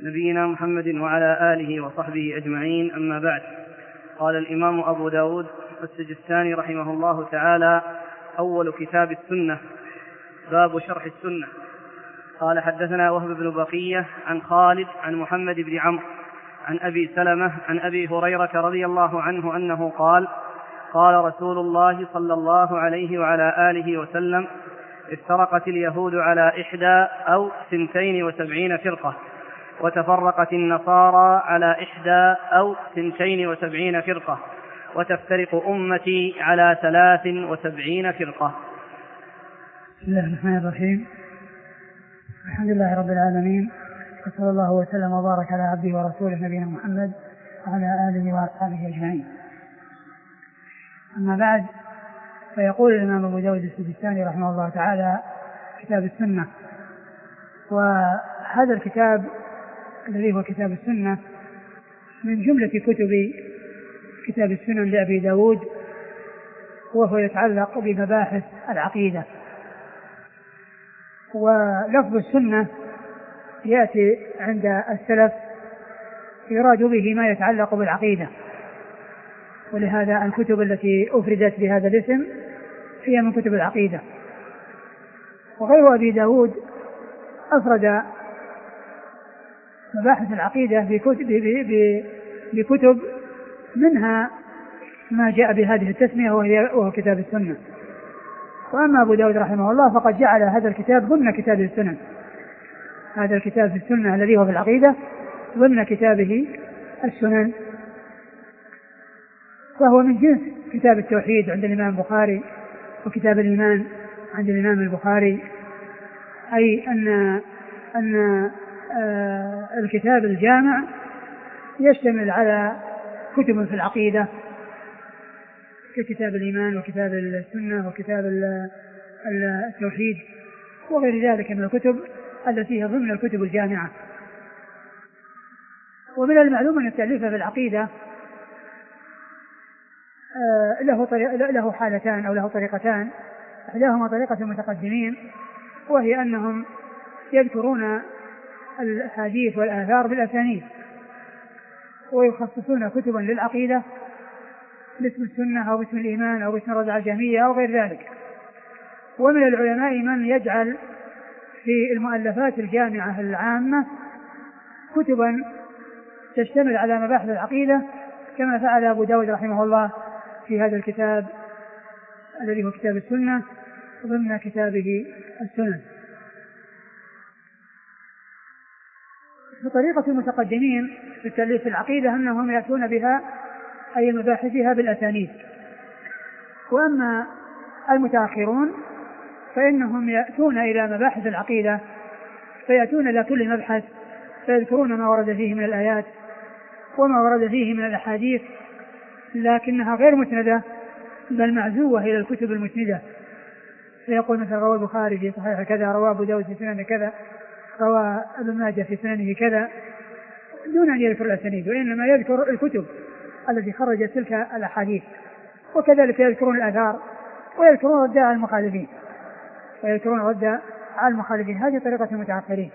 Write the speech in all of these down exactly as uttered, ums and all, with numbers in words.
نبينا محمد وعلى آله وصحبه أجمعين، أما بعد. قال الإمام أبو داود السجستاني رحمه الله تعالى: أول كتاب السنة، باب شرح السنة. قال: حدثنا وهب بن بقية عن خالد عن محمد بن عمرو عن أبي سلمة عن أبي هريرة رضي الله عنه أنه قال: قال رسول الله صلى الله عليه وعلى آله وسلم: افترقت اليهود على إحدى أو ثنتين وسبعين فرقة، وتفرقت النصارى على إحدى أو ثنتين وسبعين فرقة، وتفترق أمتي على ثلاث وسبعين فرقة. بسم الله الرحمن الرحيم. الحمد لله رب العالمين، وصلى الله وسلم وبارك على عبده ورسوله نبينا محمد وعلى آله وأصحابه أجمعين. أما بعد، فيقول الإمام أبو داود السجستاني رحمه الله تعالى: كتاب السنة. وهذا الكتاب الذي هو كتاب السنة من جملة كتب كتاب السنن لأبي داود، وهو يتعلق بمباحث العقيدة. ولفظ السنة يأتي عند السلف يراد به ما يتعلق بالعقيدة، ولهذا الكتب التي أفردت بهذا الاسم هي من كتب العقيدة. وغير أبي داود أفرد مباحث العقيدة بكتب, بكتب منها ما جاء بهذه التسمية وهو كتاب السنة. وأما أبو داود رحمه الله فقد جعل هذا الكتاب ضمن كتاب السنن، هذا الكتاب في السنة الذي هو في العقيدة ضمن كتابه السنن، فهو من جنس كتاب التوحيد عند الإمام البخاري، وكتاب الإيمان عند الإمام البخاري، أي أن أن آه الكتاب الجامع يشتمل على كتب في العقيدة ككتاب الإيمان وكتاب السنة وكتاب التوحيد وغير ذلك من الكتب التي هي ضمن الكتب الجامعة. ومن المعلوم أن التأليف في العقيدة آه له, له حالتان أو له طريقتان. إحداهما طريقة المتقدمين، وهي أنهم يذكرون الحديث والآثار بالأسانيد، ويخصصون كتبا للعقيدة باسم السنة أو باسم الإيمان أو باسم الرجعة الجهمية أو غير ذلك. ومن العلماء من يجعل في المؤلفات الجامعة العامة كتبا تشتمل على مباحث العقيدة، كما فعل أبو داود رحمه الله في هذا الكتاب الذي هو كتاب السنة ضمن كتابه السنن. فطريقة المتقدمين في التأليف في العقيدة أنهم يأتون بها أي مباحثها بالأسانيد. وأما المتأخرون فإنهم يأتون إلى مباحث العقيدة فيأتون إلى كل مبحث فيذكرون ما ورد فيه من الآيات وما ورد فيه من الأحاديث، لكنها غير مسندة بل معزوة إلى الكتب المسندة. فيقول مثل رواه البخاري في صحيح كذا، رواه أبو داود في سنن كذا، رواه ابن ماجه في سننه كذا، دون أن يذكر الأسانيد، وإنما يذكر الكتب التي خرجت تلك الأحاديث. وكذلك يذكرون الآثار ويذكرون رد على المخالفين ويذكرون رد على المخالفين. هذه طريقة المتأخرين.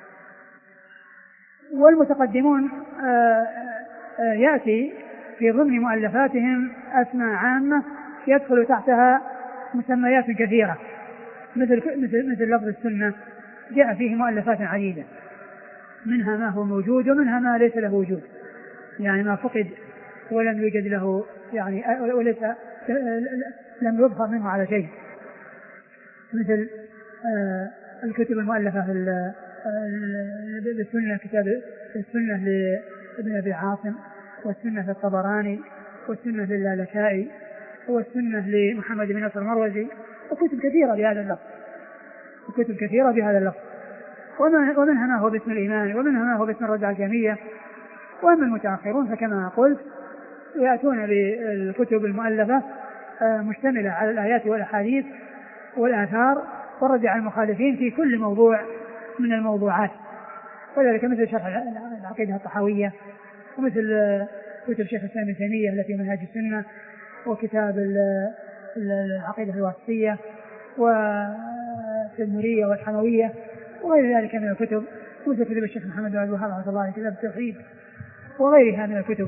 والمتقدمون آآ آآ يأتي في ضمن مؤلفاتهم أسماء عامة يدخل تحتها مسميات كثيرة، مثل مثل مثل لفظ السنة جاء فيه مؤلفات عديدة، منها ما هو موجود ومنها ما ليس له وجود، يعني ما فقد ولم يوجد له، يعني وليس لم يظهر منه على شيء، مثل الكتب المؤلفة بالسنة، كتاب السنة لابن أبي عاصم، والسنة للطبراني، والسنة للالكائي، والسنة لمحمد بن نصر المروزي، وكتب كثيرة بهذا اللفظ وكتب كثيرة بهذا اللفظ ومنها ما هو باسم الإيمان ومنها ما هو باسم الرجعة الجهمية. وأما المتأخرون فكما قلت يأتون بالكتب المؤلفة مشتملة على الآيات والأحاديث والآثار والرد على المخالفين في كل موضوع من الموضوعات، وذلك مثل شرح العقيدة الطحاوية، ومثل كتب شيخ الإسلام ابن تيمية التي منهاج السنة، وكتاب العقيدة الواسطية والتدمرية والحموية وغير ذلك من الكتب مثل كتب الشيخ محمد بن عبد الوهاب رحمه الله عليه كتاب التوحيد وغيرها من الكتب.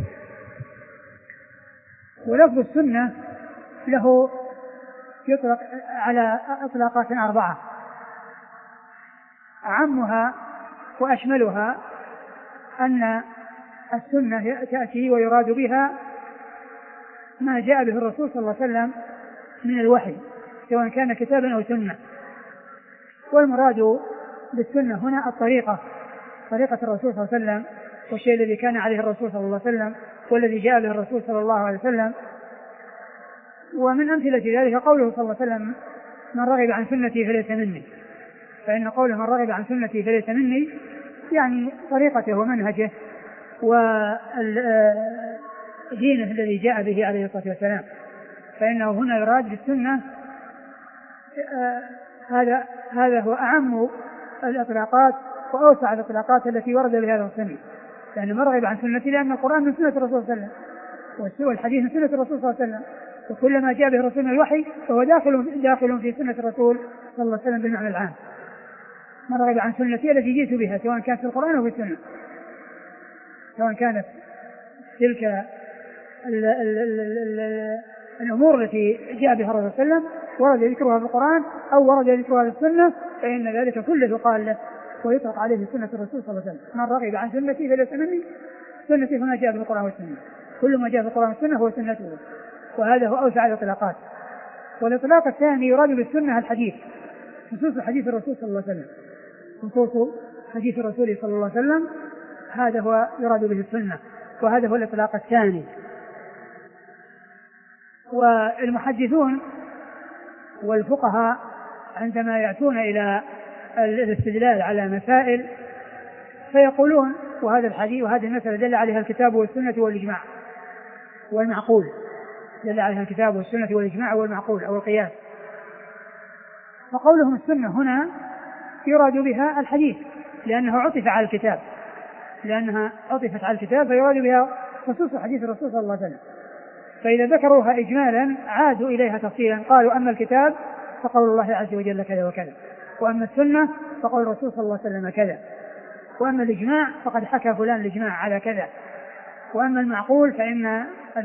ولفظ السنة له يطلق على إطلاقات أربعة، أعمها وأشملها أن السنة تأتي ويراد بها ما جاء به الرسول صلى الله عليه وسلم من الوحي سواء كان كتابا أو سنة. والمراد بالسنة هنا الطريقة، طريقة الرسول صلى الله عليه وسلم والشيء الذي كان عليه الرسول صلى الله عليه وسلم والذي جاء به الرسول صلى الله عليه وسلم. ومن أمثلة ذلك قوله صلى الله عليه وسلم من رغب عن سنتي فليس مني، فإن قوله من رغب عن سنتي فليس مني يعني طريقته ومنهجه ودينه الذي جاء به عليه الصلاة والسلام. فإنه هنا يراد بالسنة هذا هذا هو أعم الإطلاقات وأوسع الإطلاقات التي ورد بهذا السنة، يعني من رغب عن سنتي لأن القرآن من سنة الرسول صلى الله عليه وسلم والحديث من سنة الرسول صلى الله عليه وسلم، وكل ما جاء به الرسول من الوحي فهو داخل داخل في سنة الرسول صلى الله عليه وسلم بالمعنى العام. من رغب عن سنتي التي جئت بها سواء كانت في القرآن أو في السنة، سواء كانت تلك ال ال ال ال الأمور التي جاء بها الرسول صلى الله عليه وسلم ورد ذكرها في القرآن أو ورد ذكرها في السنة، فإن ذلك كله قال له ويطلق عليه سنة الرسول صلى الله عليه وسلم. من رغب عن سنتي فليس مني، سنتي هنا جاء في القرآن والسنة، كل ما جاء في القرآن والسنة هو سنته، وهذا هو أوسع الإطلاقات. والإطلاق الثاني يراد بالسنة الحديث، خصوص حديث الرسول صلى الله عليه وسلم، خصوص حديث الرسول صلى الله عليه وسلم، هذا هو يراد به السنة، وهذا هو الإطلاق الثاني. والمحدثون والفقهاء عندما يأتون إلى الاستدلال على مسائل فيقولون وهذا الحديث وهذه المسألة دل عليها الكتاب والسنة والإجماع والمعقول، دل عليها الكتاب والسنة والإجماع والمعقول أو القياس. فقولهم السنة هنا يراد بها الحديث لأنه عطف على الكتاب، لأنها عطفت على الكتاب فيراد بها خصوص حديث الرسول صلى الله عليه وسلم. فإذا ذكروها إجمالا عادوا إليها تفصيلا، قالوا أما الكتاب فقول الله عز وجل كذا وكذا، وأما السنة فقول الرسول صلى الله عليه وسلم كذا، وأما الإجماع فقد حكى فلان الإجماع على كذا، وأما المعقول فإن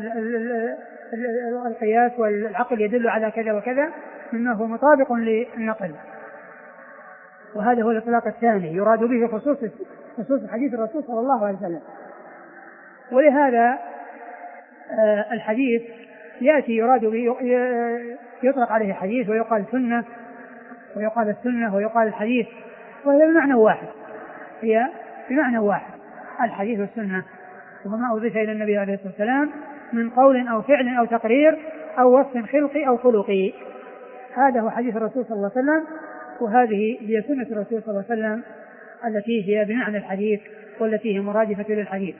القياس والعقل يدل على كذا وكذا مما هو مطابق للنقل. وهذا هو الإطلاق الثاني يراد به خصوص خصوص حديث الرسول صلى الله عليه وسلم. ولهذا الحديث يأتي يراد به يطلق عليه حديث ويقال سنة ويقال السنة ويقال الحديث، وهي بمعنى واحد، هي بمعنى واحد الحديث والسنة، وما أضيف إلى النبي عليه الصلاة والسلام من قول أو فعل أو تقرير أو وصف خلقي أو خلقي، هذا هو حديث الرسول صلى الله عليه وسلم، وهذه هي سنة الرسول صلى الله عليه وسلم التي هي بمعنى الحديث والتي هي مرادفة للحديث.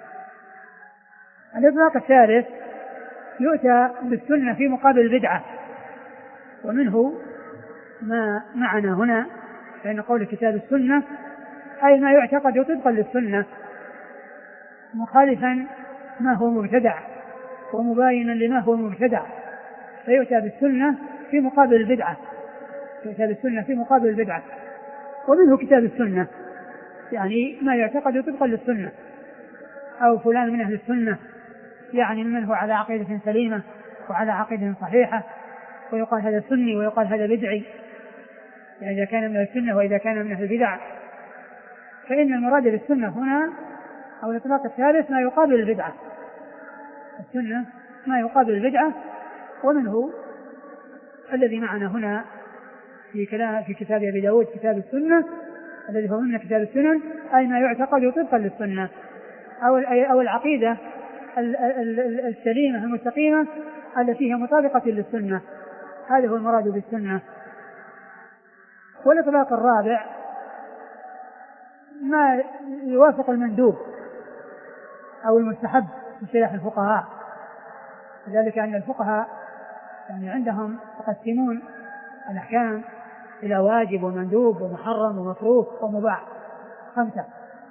الإطلاق الثالث يؤتى بالسنة في مقابل البدعة، ومنه ما معنا هنا، فإن قول كتاب السنة أي ما يعتقد طبقا للسنة مخالفا ما هو مبتدع ومباينا لما هو مبتدع، فيؤتى بالسنة في مقابل البدعة، يؤتى بالسنة في مقابل البدعة. ومنه كتاب السنة يعني ما يعتقد طبقا للسنة، أو فلان من أهل السنة يعني منه على عقيدة سليمة وعلى عقيدة صحيحة، ويقال هذا سني ويقال هذا بدعي، يعني إذا كان من السنة وإذا كان من أهل البدع. فإن المراد بالسنة هنا أو الإطلاق الثالث ما يقابل البدعة، السنة ما يقابل البدعة. ومنه الذي معنا هنا في كلام في كتاب أبي داود كتاب السنة الذي هو من كتاب السنن، أي ما يعتقد طبقا للسنة أو أو العقيدة السليمة المستقيمة التي هي مطابقة للسنة، هذا هو المراد بالسنة. والإطلاق الرابع ما يوافق المندوب أو المستحب في اصطلاح الفقهاء، ذلك أن الفقهاء يعني عندهم يقسمون الأحكام إلى واجب ومندوب ومحرم ومكروه ومباح خمسة،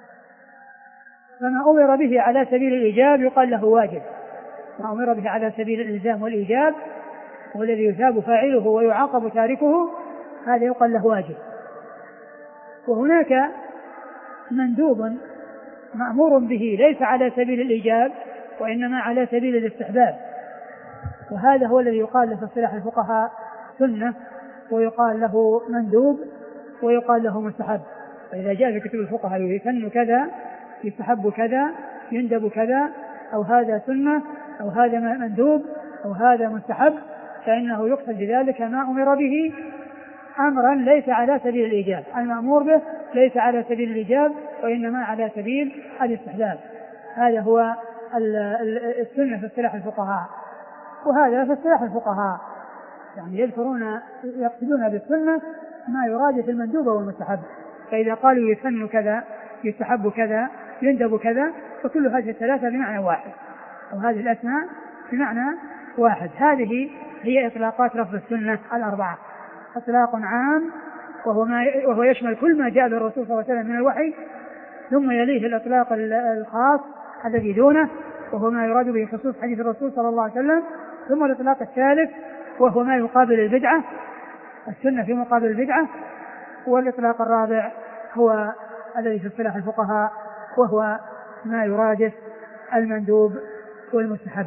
فما أمر به على سبيل الإيجاب يقال له واجب، ما أمر به على سبيل الإلزام والإيجاب والذي يثاب فاعله ويعاقب تاركه هذا يقال له واجب. وهناك مندوب مأمور به ليس على سبيل الإيجاب وإنما على سبيل الاستحباب، وهذا هو الذي يقال له في اصطلاح الفقهاء سنة، ويقال له مندوب، ويقال له مستحب. فإذا جاء في كتب الفقهاء يسن كذا، يستحب كذا، يندب كذا، أو هذا سنة، أو هذا مندوب، أو هذا مستحب، فإنه يقصد بذلك ما أمر به أمرا ليس على سبيل الإيجاب، المأمور به ليس على سبيل الإيجاب وإنما على سبيل الاستحباب. هذا هو السنة في اصطلاح الفقهاء. وهذا في اصطلاح الفقهاء يعني يذكرون يقصدون بالسنة ما يراد في المندوب والمستحب. فإذا قالوا يسن كذا، يستحب كذا، يندب كذا، فكل هذه الثلاثة بمعنى واحد، أو هذه الأسماء بمعنى واحد. هذه هي إطلاقات لفظ السنة الأربعة. إطلاق عام وهو, ما وهو يشمل كل ما جاء بالرسول صلى الله عليه وسلم من الوحي، ثم يليه الإطلاق الخاص الذي دونه وهو ما يراد به خصوص حديث الرسول صلى الله عليه وسلم، ثم الإطلاق الثالث وهو ما يقابل البدعة، السنة في مقابل البدعة، والإطلاق الرابع هو الذي في اصطلاح الفقهاء وهو ما يرادف المندوب والمستحب.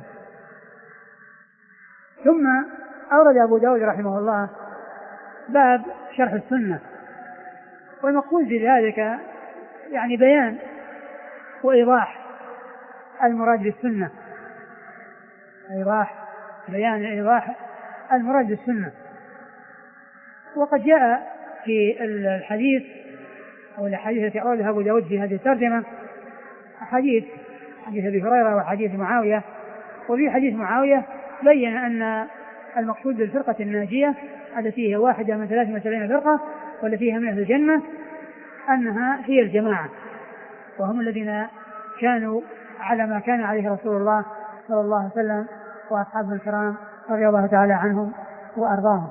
ثم أورد أبو داود رحمه الله باب شرح السنة، والمقصود بذلك يعني بيان وإيضاح المراد بالسنة، إيضاح بيان إيضاح المراد بالسنة. وقد جاء في الحديث أو الحديث التي أوردها أبو داود في هذه الترجمة حديث حديث أبي هريرة وحديث معاوية. وفي حديث معاوية بين أن المقصود بالفرقة الناجية التي هي واحدة من ثلاث وسبعين فرقة والتي هي من أهل الجنة أنها هي الجماعة، وهم الذين كانوا على ما كان عليه رسول الله صلى الله عليه وسلم وأصحابه الكرام رضي الله تعالى عنهم وأرضاهم.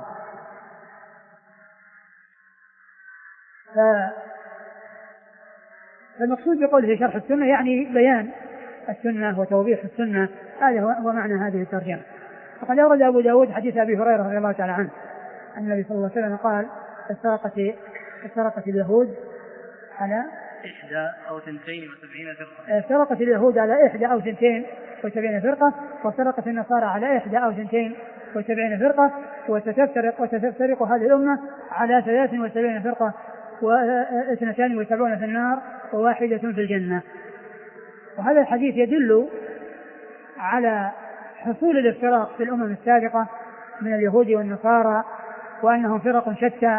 فالمقصود بقوله شرح السنة يعني بيان السنة وتوضيح السنة، هذا هو معنى هذه الترجمة. وقد أورد أبو داود حديث أبي هريرة رضي الله تعالى عنه أن النبي صلى الله عليه وسلم قال افترقت افترقت اليهود على إحدى أو ثنتين وسبعين فرقة افترقت اليهود على إحدى أو ثنتين وسبعين فرقة، وافترقت النصارى على إحدى أو ثنتين وسبعين فرقة، وستفترق وستفترق هذه الأمة على ثلاث وسبعين فرقة، واثنتان وسبعون في النار وواحدة في الجنة. وهذا الحديث يدل على حصول الافتراق في الأمم السابقة من اليهود والنصارى، وأنهم فرق شتى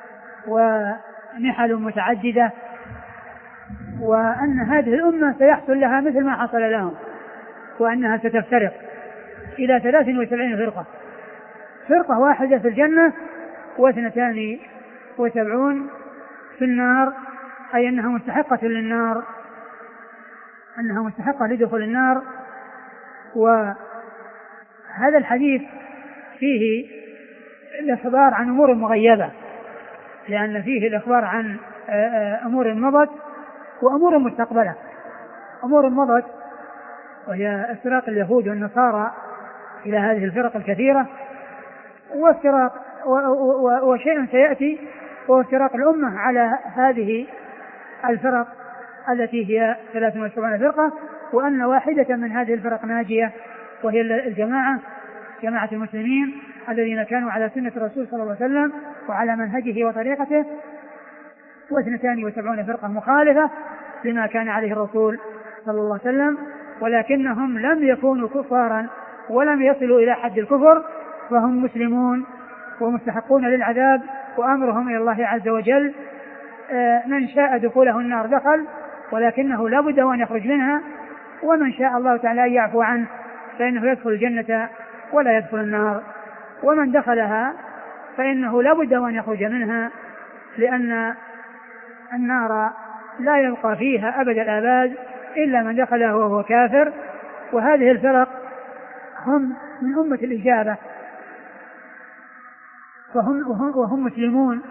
ونحل متعددة، وأن هذه الأمة سيحصل لها مثل ما حصل لهم، وأنها ستفترق إلى ثلاث وسبعين فرقة، فرقة واحدة في الجنة واثنتان وسبعون في النار، أي أنها مستحقة للنار، أنها مستحقة لدخول النار. وهذا الحديث فيه الإخبار عن أمور مغيبة، لأن فيه الإخبار عن أمور مضت وأمور مستقبلة. أمور مضت وهي افتراق اليهود والنصارى إلى هذه الفرق الكثيرة، وافتراق وشيء سيأتي وهو افتراق الأمة على هذه الفرق التي هي ثلاث وسبعين فرقة، وأن واحدة من هذه الفرق ناجية وهي الجماعة، جماعة المسلمين الذين كانوا على سنة الرسول صلى الله عليه وسلم وعلى منهجه وطريقته، واثنتان وسبعون فرقة مخالفة لما كان عليه الرسول صلى الله عليه وسلم، ولكنهم لم يكونوا كفارا ولم يصلوا إلى حد الكفر، فهم مسلمون ومستحقون للعذاب، وأمرهم إلى الله عز وجل من شاء دخوله النار دخل، ولكنه لا بد أن يخرج منها، ومن شاء الله تعالى أن يعفو عنه فإنه يدخل الجنة ولا يدخل النار، ومن دخلها فإنه لا بد أن يخرج منها، لأن النار لا يبقى فيها أبد الآباد إلا من دخلها وهو كافر. وهذه الفرق هم من أمة الإجابة، وهم, وهم, وهم مسلمون،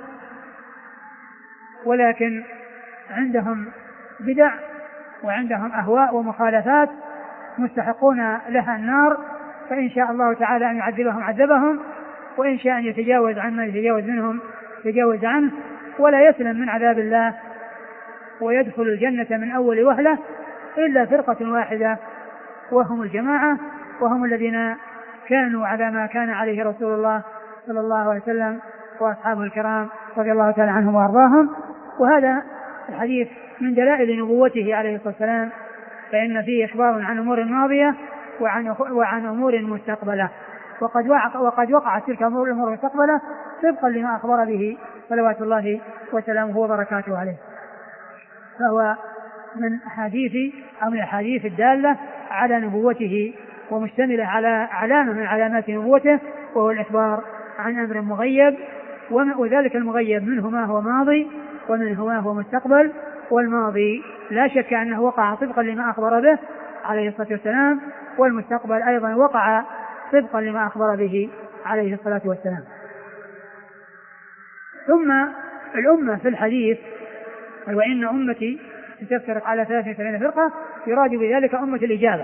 ولكن عندهم بدع وعندهم أهواء ومخالفات مستحقون لها النار، فإن شاء الله تعالى أن يعذبهم عذبهم، وإن شاء أن يتجاوز عما يتجاوز منهم يتجاوز عنه، ولا يسلم من عذاب الله ويدخل الجنة من أول وهلة إلا فرقة واحدة وهم الجماعة، وهم الذين كانوا على ما كان عليه رسول الله صلى الله عليه وسلم وأصحابه الكرام رضي الله تعالى عنهم وأرضاهم. وهذا الحديث من دلائل نبوته عليه الصلاة والسلام، فإن فيه إخبار عن أمور ماضية وعن, وعن أمور مستقبلة، وقد, وقع وقد وقعت تلك الأمور المستقبلة طبقا لما أخبر به صلوات الله وسلامه وبركاته عليه. فهو من أحاديث أو من الأحاديث الدالة على نبوته ومشتملة على علامة من علامات نبوته، وهو الإخبار عن أمر مغيب، وذلك المغيب منه ما هو ماضي ومنه ما هو مستقبل. والماضي لا شك أنه وقع طبقا لما أخبر به عليه الصلاة والسلام، والمستقبل أيضا وقع طبقا لما أخبر به عليه الصلاة والسلام. ثم الأمة في الحديث وإن أمتي ستفترق على ثلاث وسبعين فرقة، يراد بذلك أمة الإجابة،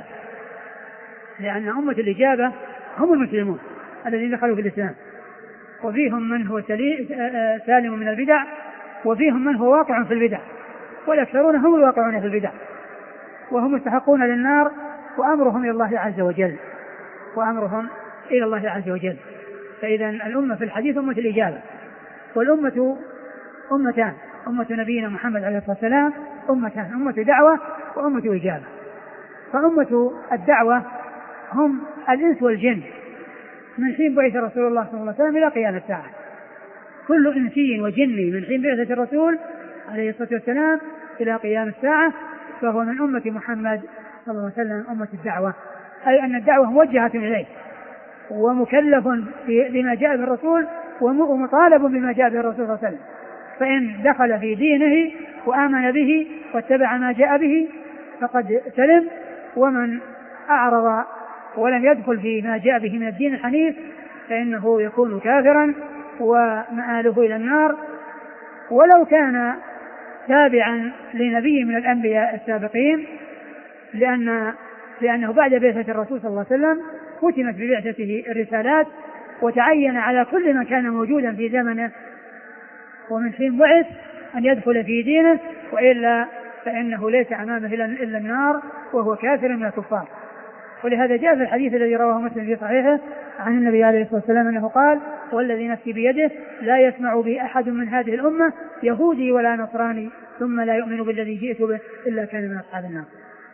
لأن أمة الإجابة هم المسلمون الذين دخلوا في الإسلام، وفيهم من هو سالم من البدع، وفيهم من هو واقع في البدع، والأكثرون هم الواقعون في البدع، وهم مستحقون للنار، وأمرهم إلى الله عز وجل وأمرهم إلى الله عز وجل. فإذا الأمة في الحديث أمة الإجابة. والأمة أمتان، أمة نبينا محمد عليه الصلاة والسلام أمتان، أمة دعوة وأمة إجابة. فأمة الدعوة هم الإنس والجن من حين بعث رسول الله صلى الله عليه وسلم إلى قيام الساعة. كل إنسي وجني من حين بعثة الرسول عليه الصلاة والسلام إلى قيام الساعة فهو من أمة محمد صلى الله عليه وسلم أمة الدعوة، أي أن الدعوة موجهة إليه ومكلف بما جاء به الرسول ومطالب بما جاء به الرسول صلى الله عليه وسلم. فإن دخل في دينه وآمن به واتبع ما جاء به فقد سلم، ومن أعرض ولم يدخل في ما جاء به من الدين الحنيف فإنه يكون كافرا ومآله إلى النار، ولو كان تابعا لنبي من الأنبياء السابقين، لأن لأنه بعد بعثة الرسول صلى الله عليه وسلم ختمت ببعثته الرسالات، وتعين على كل من كان موجودا في زمنه ومن حين بعث أن يدخل في دينه، وإلا فإنه ليس أمامه إلا النار وهو كافر من الكفار. ولهذا جاء في الحديث الذي رواه مسلم في صحيحه عن النبي عليه الصلاة والسلام أنه قال: والذي نفسي بيده لا يسمع بي أحد من هذه الأمة يهودي ولا نصراني ثم لا يؤمن بالذي جئت به إلا كان من أصحاب النار.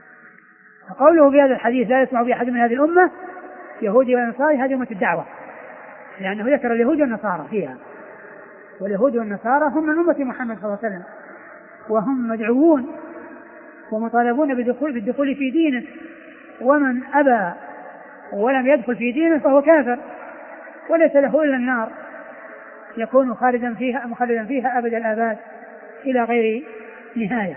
فقوله في هذا الحديث لا يسمع بي أحد من هذه الأمة يهودي ولا نصراني، هذه أمة الدعوة، لأنه ذكر اليهود والنصارى فيها، واليهود والنصارى هم من أمة محمد صلى الله عليه وسلم، وهم مدعوون ومطالبون بالدخول, بالدخول في دينه، ومن أبى ولم يدخل في دينه فهو كافر وليس له إلا النار، يكون خالدا فيها مخلدا فيها أبد الآباد إلى غير نهاية.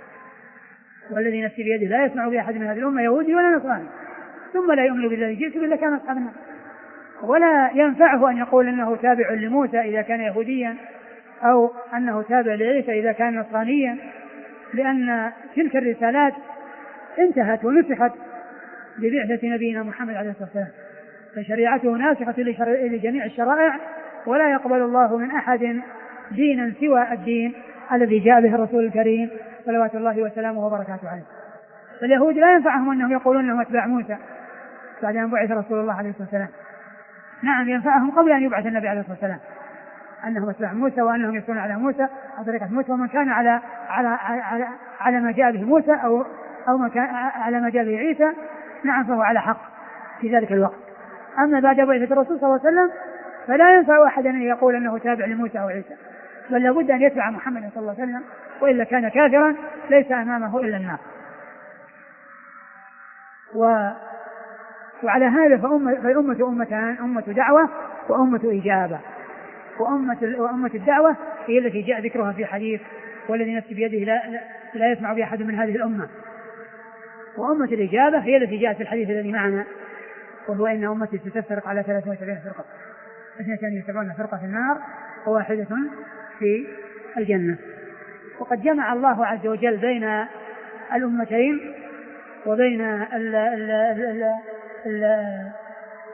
والذي نفسي بيده لا يسمع بأحد من هذه الأمة يهودي ولا نصراني ثم لا يؤمن بالذي جئت به إلا كان أصحاب النار. ولا ينفعه أن يقول أنه تابع لموسى إذا كان يهوديا أو أنه تابع لعيسى إذا كان نصرانيا، لأن تلك الرسالات انتهت ونسخت ببعثة نبينا محمد عليه الصلاة والسلام، فشريعته ناسخة لجميع الشرائع، ولا يقبل الله من أحد دينا سوى الدين الذي جاء به الرسول الكريم صلوات الله وسلامه وبركاته عليه. فاليهود لا ينفعهم أنهم يقولون أنهم أتباع موسى بعد أن بعث رسول الله عليه الصلاة والسلام. نعم ينفعهم قبل أن يبعث النبي عليه الصلاة والسلام أنهم أتباع موسى وأنهم يسيرون على موسى على طريقة موسى، ومن كان على على على, على ما جاء به موسى أو أو ما كان على ما جاء به عيسى نعم فهو على حق في ذلك الوقت. أما بعد بعثة الرسول صلى الله عليه وسلم فلا ينفع أحد أن يقول أنه تابع لموسى أو عيسى، بل لابد أن يتبع محمد صلى الله عليه وسلم، وإلا كان كافرا ليس أمامه إلا النار. و وعلى هذا فالأمة أمتان، أمة دعوة وأمة إجابة. وأمة, وأمة الدعوة هي التي جاء ذكرها في حديث والذي نفسي بيده لا, لا يسمع بها أحد من هذه الأمة. وأمة الإجابة هي التي جاءت في الحديث الذي معنا، وهو إن أمتي ستفترق على ثلاثة وسبعين فرقة، اثنتين وسبعون فرقة في النار وواحدة في الجنة. وقد جمع الله عز وجل بين الأمتين وبين ال ال ال ال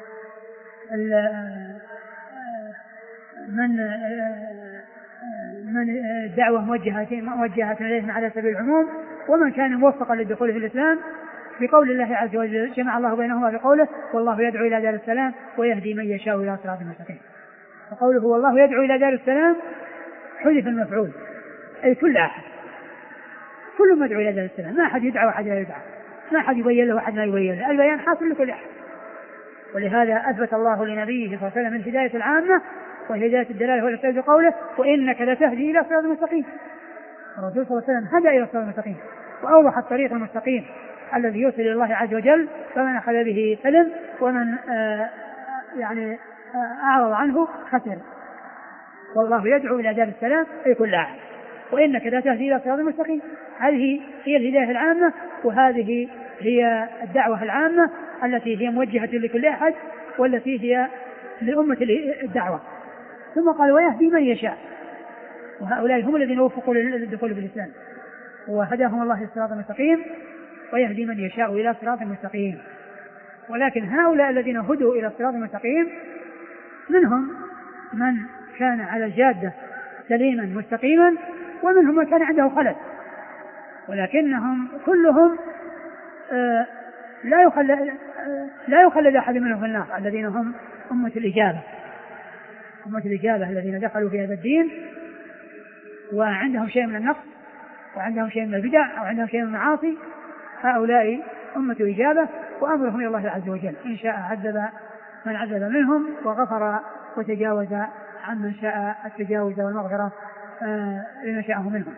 ال من من الدعوة موجهة موجهة إليهم على سبيل العموم، ومن كان موفقا للدخول في الإسلام بقول الله عز وجل جمع الله بينهما بقوله والله يدعو إلى دار السلام ويهدي من يشاء إلى صراط مستقيم. وقوله والله يدعو إلى دار السلام حذف المفعول، أي كل أحد، كل مدعو إلى دار السلام، ما أحد يدعى وأحد لا يدعى، ما أحد يبين له وأحد لا يبين له، البيان حاصل لكل أحد. ولهذا أثبت الله لنبيه صلى الله عليه وسلم الهداية العامة وهداية الدلالة والإرشاد بقوله وإنك لتهدي إلى صراط مستقيم. الرسول صلى الله عليه وسلم هدى إلى صراط مستقيم وأوضح الطريق المستقيم الذي يوصل إلى الله عز وجل، فمن أخذ به سلم ومن آه يعني آه أعرض عنه خسر. والله يدعو إلى دار السلام أي كل أحد، وإنك لا تهدي إلى صراط مستقيم. هذه هي الهداية العامة، وهذه هي الدعوة العامة التي هي موجهة لكل أحد، والتي هي لأمة الدعوة. ثم قال ويهدي من يشاء، وهؤلاء هم الذين وفقوا للدخول بالإسلام، وهداهم الله إلى الصراط المستقيم ويهدي من يشاء إلى صراط مستقيم. ولكن هؤلاء الذين هدوا إلى الصراط المستقيم منهم من كان على الجادة سليما مستقيما، ومنهم من كان عنده خلل، ولكنهم كلهم آه لا يخلد آه لا يخلد أحد منهم في النار، الذين هم أمة الإجابة، أمة الإجابة الذين دخلوا في هذا الدين وعندهم شيء من النقص وعندهم شيء من البدع أو عندهم شيء من المعاصي، هؤلاء أمة إجابة وأمرهم إلى الله عز وجل، إن شاء عذب من عذب منهم وغفر وتجاوز عن من شاء التجاوز والمغفرة آه لمن شاءه منهم.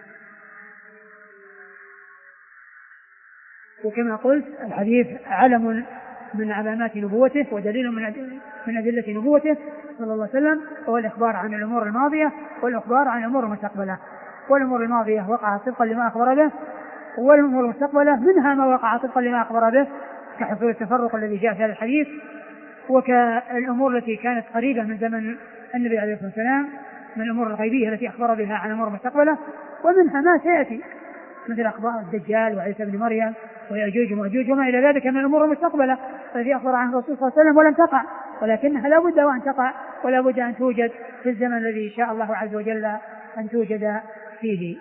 وكما قلت الحديث علم من علامات نبوته ودليل من أدلة نبوته صلى الله عليه وسلم، هو الإخبار عن الأمور الماضية والإخبار عن الأمور المستقبلة. والأمور الماضية وقع طبقا لما أخبر به، والأمور المستقبلة منها ما وقع طبقا لما أخبر به كحصول التفرق الذي جاء في هذا الحديث، وكالأمور التي كانت قريبة من زمن النبي عليه الصلاة والسلام من الأمور الغيبية التي أخبر بها عن أمور مستقبلة، ومنها ما سيأتي مثل أخبار الدجال وعيسى بن مريم ويأجوج ومأجوج وما إلى ذلك من الأمور المستقبلة التي أخبر عنها الرسول صلى الله عليه وسلم ولم تقع، ولكنها لا بد وأن تقع ولا بد أن توجد في الزمن الذي شاء الله عز وجل أن توجد فيه.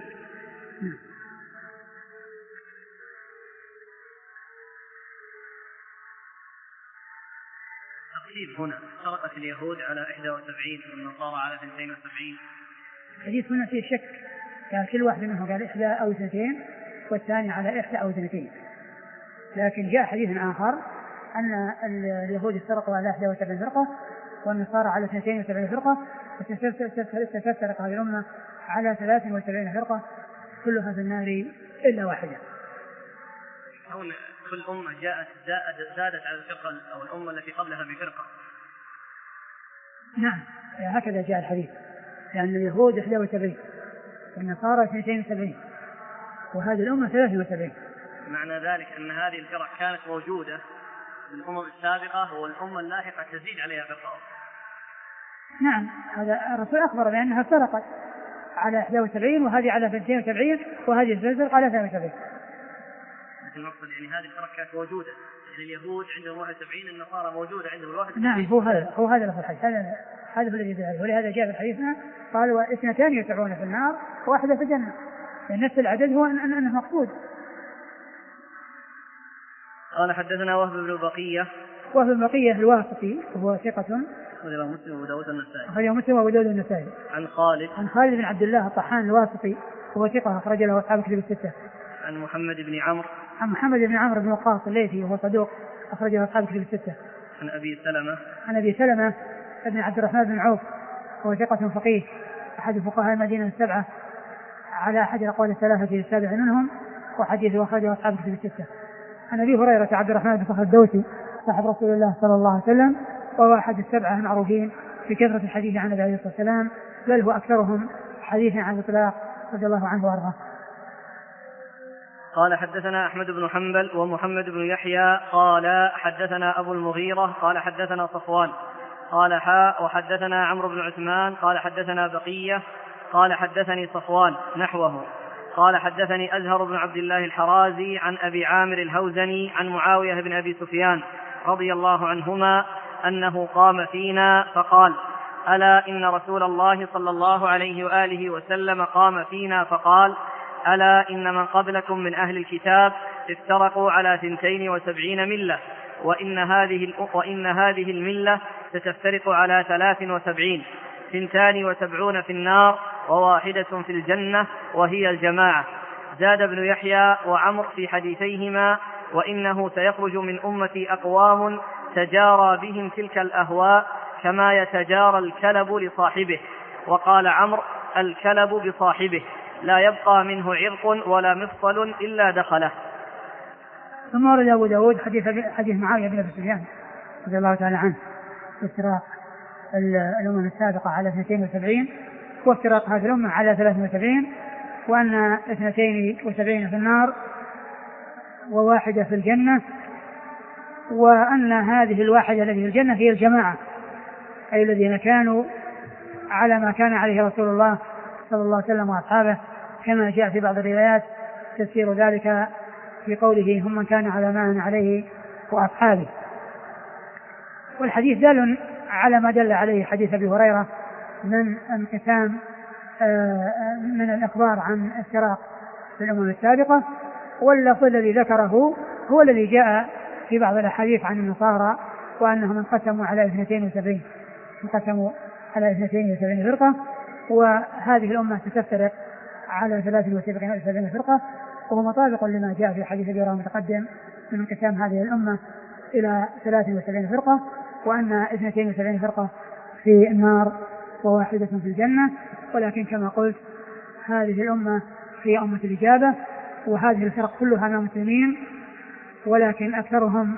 الحديث هنا سرقت اليهود على إحدى وسبعين والنصارى على اثنتين وسبعين. الحديث هنا فيه شك، كان كل واحد منهم قال إحدى أو اثنتين والثاني على إحدى أو اثنتين، لكن جاء حديث آخر أن اليهود استرقوا على إحدى وسبعين فرقة والنصارى على اثنتين وسبعين فرقة، وستفترق هذه الأمة على ثلاث وسبعين فرقة كلها في النار إلا واحدة. كل أمة جاءت زادت على الفرقة أو الأمة التي قبلها بفرقة. نعم هكذا جاء الحديث، لأن اليهود إحدى وسبعين والنصارى اثنتين وسبعين وهذه الأمة ثلاث وسبعين. معنى ذلك أن هذه الفرق كانت موجودة في الأمم السابقة والأمة اللاحقة تزيد عليها فرقة. نعم هذا الرسول أخبر بأنها افترقت على إحدى وسبعين وهذه على اثنتين وسبعين وهذه الفرق على ثلاث وسبعين. المقصد يعني هذه الفرق كانت موجودة، يعني اليهود عندهم واحد وسبعين النصارى موجودة عندهم واحد وسبعين. نعم هو هذا هو هذا لفظ الحديث، هذا هذا هو الذي يدل عليه، ولهذا جاء في الحديثنا قال واثنتان يسعون في النار وواحدة في الجنة، يعني نفس العدد هو أن أنه مقصود. قال حدثنا وهب بن بقية. وهب بن بقية الواسطي وهو ثقة أخرجه مسلم وأبو داود النسائي. أخرجه مسلم وأبو داود النسائي. عن خالد عن خالد بن عبد الله الطحان الواسطي وهو ثقة أخرج له أصحاب كتب الستة. عن محمد بن عمرو. عن محمد بن عمرو بن وقاص الليثي وهو صدوق أخرجه أصحاب كتب الستة. عن أبي سلمة. عن أبي سلمة بن عبد الرحمن بن عوف وهو ثقة فقيه أحد فقهاء المدينة السبعة على أحد الأقوال الثلاثة السابع منهم، وحديثه أخرجه أصحاب كتب الستة. عن أبي هريرة عبد الرحمن بن صخر الدوسي صاحب رسول الله صلى الله عليه وسلم، وهو أحد السبعة المعروفين بكثرة الحديث عن النبي عليه الصلاة والسلام، بل هو أكثرهم حديثا عن الإطلاق رضي الله عنه وأرضاه. قال حدثنا أحمد بن حنبل ومحمد بن يحيى قال حدثنا أبو المغيرة قال حدثنا صفوان قال حاء وحدثنا عمرو بن عثمان قال حدثنا بقية قال حدثني صفوان نحوه قال حدثني أزهر بن عبد الله الحرازي عن أبي عامر الهوزني عن معاوية بن أبي سفيان رضي الله عنهما أنه قام فينا فقال ألا إن رسول الله صلى الله عليه وآله وسلم قام فينا فقال ألا إن من قبلكم من أهل الكتاب افترقوا على ثنتين وسبعين ملة وإن هذه, وإن هذه الملة ستفترق على ثلاث وسبعين ثنتان وسبعون في النار وواحدة في الجنة وهي الجماعة. زاد ابن يحيى وعمر في حديثيهما وإنه سيخرج من أمتي أقوام تجارى بهم تلك الأهواء كما يتجارى الكلب لصاحبه. وقال عمرو الكلب بصاحبه لا يبقى منه عرق ولا مفصل إلا دخله. ثم ورد أبو داود حديث, حديث معاوية بن أبي سفيان رضي الله تعالى عنه افتراق الأمم السابقة على اثنتين وسبعين وافتراق هذه الأمة على ثلاث وسبعين وأن اثنتين وسبعين في النار وواحدة في الجنة وأن هذه الواحدة التي في الجنة هي الجماعة أي الذين كانوا على ما كان عليه رسول الله صلى الله عليه وسلم وأصحابه كما جاء في بعض الروايات تفسير ذلك في قوله هم من كان على ما أنا عليه وأصحابه. والحديث دال على ما دل عليه حديث أبي هريرة من انقسام من الإخبار عن افتراق في الأمم السابقة. واللفظ الذي ذكره هو الذي جاء في بعض الأحاديث عن النصارى وأنهم انقسموا على اثنتين وسبعين انقسموا على اثنتين وسبعين فرقة وهذه الأمة ستفترق على ثلاث وسبعين فرقة وهو مطابق لما جاء في حديث أبي هريرة المتقدم من انقسام هذه الأمة إلى ثلاث وسبعين فرقة وأن اثنتين وسبعين فرقة في النار وواحدة في الجنة. ولكن كما قلت هذه الأمة هي أمة الإجابة وهذه الفرق كلها من المسلمين ولكن أكثرهم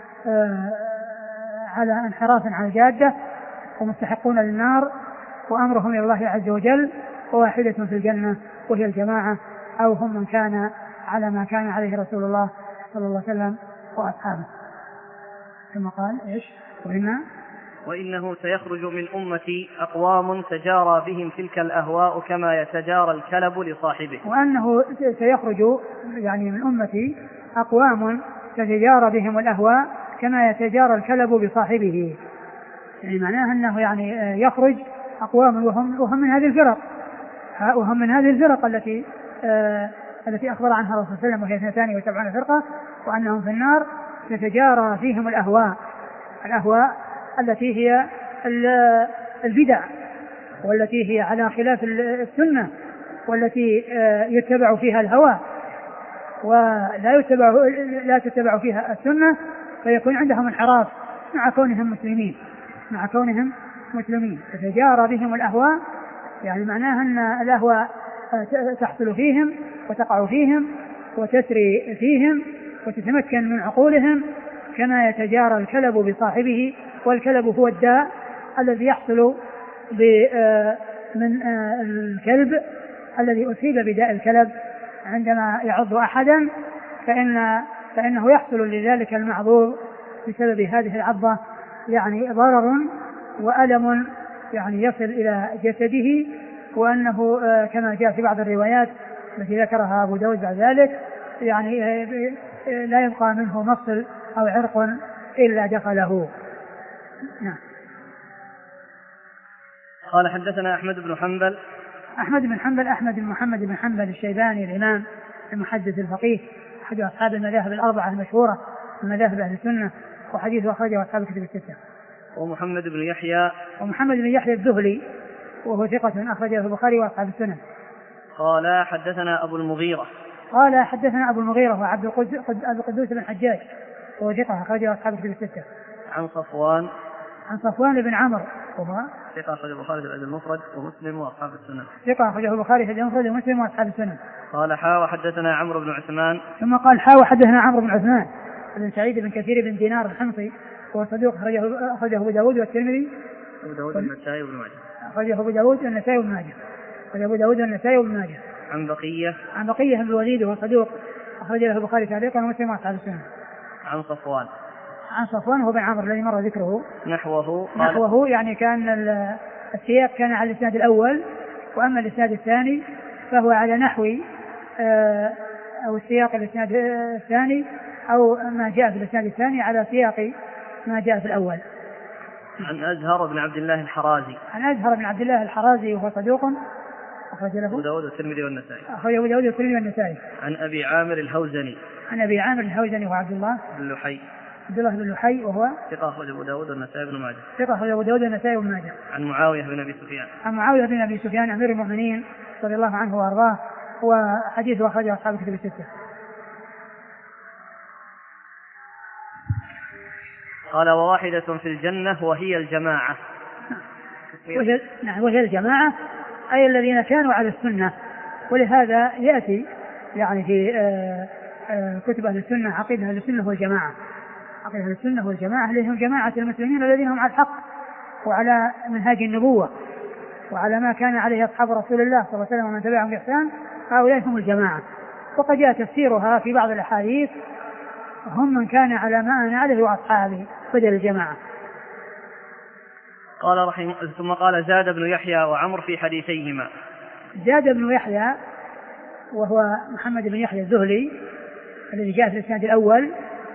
على انحراف عن الجادة ومستحقون للنار وأمرهم إلى الله عز وجل وواحدة في الجنة وهي الجماعة أو هم من كان على ما كان عليه رسول الله صلى الله عليه وسلم وأصحابه. ثم قال إيش وإن وإنه سيخرج من أمتي أقوام تجارى بهم تلك الأهواء كما يتجارى الكلب لصاحبه. وأنه سيخرج يعني من أمتي أقوام تتجارى بهم الأهواء كما يتجارى الكلب بصاحبه يعني معناه أنه يعني يخرج أقوام وهم, وهم من هذه الفرق وهم من هذه الفرق التي آه التي أخبر عنها الرسول صلى الله عليه وسلم وهي اثنتان وسبعون فرقة وأنهم في النار تتجارى فيهم الأهواء الأهواء التي هي البدع والتي هي على خلاف السنة والتي يتبع فيها الهوى ولا يتبع لا تتبع فيها السنة فيكون عندهم انحراف مع كونهم مسلمين مع كونهم مسلمين تتجارى بهم الأهواء يعني معناها أن الأهواء تحصل فيهم وتقع فيهم وتسري فيهم وتتمكن من عقولهم كما يتجارى الكلب بصاحبه والكلب هو الداء الذي يحصل من الكلب الذي أصيب بداء الكلب عندما يعض أحدا فإن فإنه يحصل لذلك المعضوب بسبب هذه العضة يعني ضرر وألم يعني يصل إلى جسده وأنه كما جاء في بعض الروايات التي ذكرها أبو داود بعد ذلك يعني لا يبقى منه مفصل أو عرق إلا دخله. نعم. قال حدثنا أحمد بن حنبل أحمد بن حنبل أحمد بن محمد بن حنبل الشيباني الإمام المحدث الفقيه أحد أصحاب المذاهب الأربعة المشهورة من مذاهب أهل السنة وحديثه أخرجه أصحاب الكتب الستة. ومحمد بن يحيى ومحمد بن يحيى الذهلي وهو ثقة أخرجه البخاري وأصحاب السنة. قال حدثنا أبو المغيرة قال حدثنا أبو المغيرة وعبد القدوس بن حجاج وهو ثقة أخرجه أصحاب الكتب الستة. عن صفوان عن صفوان بن عمرو وهو ثقة أخرجه البخاري في الأدب المفرد ومسلم وأصحاب السنة. ثقة أخرجه البخاري في الأدب المفرد ومسلم وأصحاب السنة. قال حا وحدثنا عمرو بن عثمان ثم قال حا وحدثنا عمرو بن عثمان بن سعيد بن كثير بن دينار الحمصي وهو صدوق أخرجه أخرجه أبو داود والترمذي أبو داود والنسائي وابن ماجه أخرجه أبو داود والنسائي وابن ماجه أخرجه أبو داود والنسائي وابن ماجه. عن بقية عن بقية بن الوليد وهو صدوق أخرجه البخاري تعليقا ومسلم وأصحاب السنة. عن صفوان عن صفوان هو بن عمرو الذي مر ذكره نحوه نحوه يعني كان السياق كان على الإسناد الأول وأما الإسناد الثاني فهو على نحو أو السياق الإسناد الثاني أو ما جاء في الإسناد الثاني على سياق ما جاء في الأول. عن أزهر بن عبد الله الحرازي. عن أزهر بن عبد الله الحرازي وهو صدوق أخرج له أبو داود والترمذي والنسائي. أخرج أبو داود والترمذي والنسائي. عن أبي عامر الهوزني. عن أبي عامر الهوزني وهو عبد الله بن لحي. عبد الله بن لحي وهو ثقة أخرج أبو داود والنسائي بن ماجه. ثقة أخرج أبو داود والنسائي بن ماجه. عن معاوية بن أبي سفيان. عن معاوية بن أبي سفيان أمير المؤمنين رضي الله عنه وأرضاه، وحديثه أخرجه أصحاب الكتب الستة. قال وواحدة في الجنة وهي الجماعة. وهي, نعم وهي الجماعة أي الذين كانوا على السنة، ولهذا يأتي يعني في آآ آآ كتب أهل السنة عقيدة أهل السنة والجماعة. عقيدة أهل السنة والجماعة اللي هم جماعة المسلمين الذين هم على الحق وعلى منهاج النبوة وعلى ما كان عليه أصحاب رسول الله صلى الله عليه وسلم ومن تبعهم بإحسان، هؤلاء هم الجماعة. وقد جاء تفسيرها في بعض الأحاديث هم من كان على ما أنا عليه وأصحابي بدل الجماعة. قال رحمه ثم قال زاد بن يحيى وعمر في حديثيهما. زاد بن يحيى وهو محمد بن يحيى الذهلي الذي جاء في الإسناد الأول،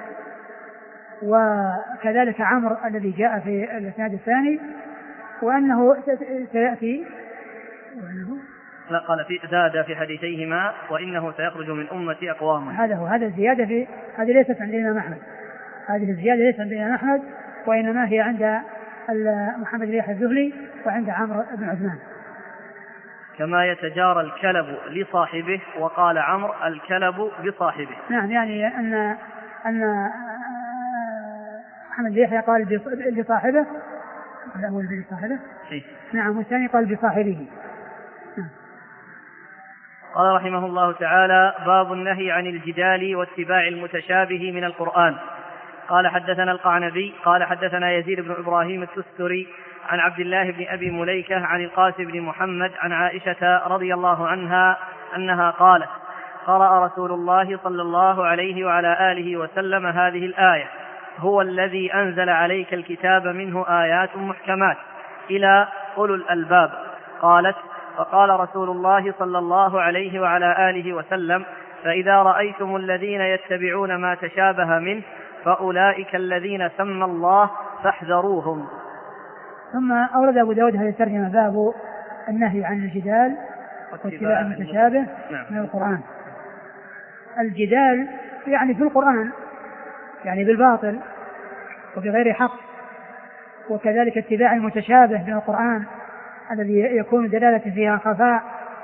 وكذلك عمرو الذي جاء في الإسناد الثاني، وأنه سيأتي وأنه لا قال في زاد في حديثيهما وإنه سيخرج من أمتي أقوام. هذا هو هذا الزيادة في هذه ليست عند الإمام أحمد، هذه الزيادة ليست عند الإمام أحمد وإنما هي عند محمد بن يحيى الذهلي وعند عمرو بن عثمان. كما يتجارى الكلب لصاحبه، وقال عمرو الكلب بصاحبه. نعم يعني أن أن محمد بن يحيى قال لصاحبه الأول بصاحبه إيه؟ نعم والثاني قال بصاحبه. نعم. قال رحمه الله تعالى باب النهي عن الجدال واتباع المتشابه من القرآن. قال حدثنا القعنبي قال حدثنا يزيد بن إبراهيم التستري عن عبد الله بن أبي مليكة عن القاسم بن محمد عن عائشة رضي الله عنها أنها قالت قرأ رسول الله صلى الله عليه وعلى آله وسلم هذه الآية هو الذي أنزل عليك الكتاب منه آيات محكمات إلى أولو الألباب. قالت فقال رسول الله صلى الله عليه وعلى آله وسلم فإذا رأيتم الذين يتبعون ما تشابه منه فأولئك الذين سمى الله فاحذروهم. ثم أورد أبو داود هذه الترجمة باب النهي عن الجدال واتباع المتشابه من القرآن. الجدال يعني في القرآن يعني بالباطل وبغير حق، وكذلك اتباع المتشابه من القرآن الذي يكون دلالة فيها خفاء،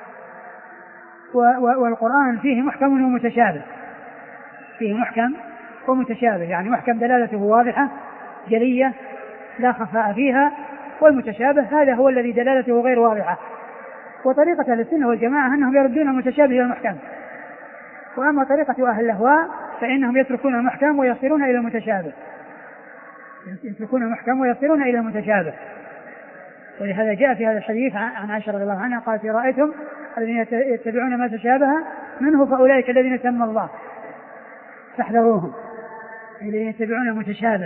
والقرآن فيه محكم ومتشابه، فيه محكم ومتشابه، يعني محكم دلالته واضحة جلية لا خفاء فيها، والمتشابه هذا هو الذي دلالته غير واضحة. وطريقة أهل السنة والجماعة أنهم يردون المتشابه إلى المحكم، وأما طريقة أهل الأهواء فإنهم يتركون المحكم ويصيرون إلى المتشابه، يتركون المحكم ويصيرون إلى المتشابه. ولهذا جاء في هذا الحديث عن عائشة رضي الله عنها قالت رأيتم الذين يتبعون ما تشابه منه فأولئك الذين سمى الله فاحذروهم، الذين يتبعون المتشابه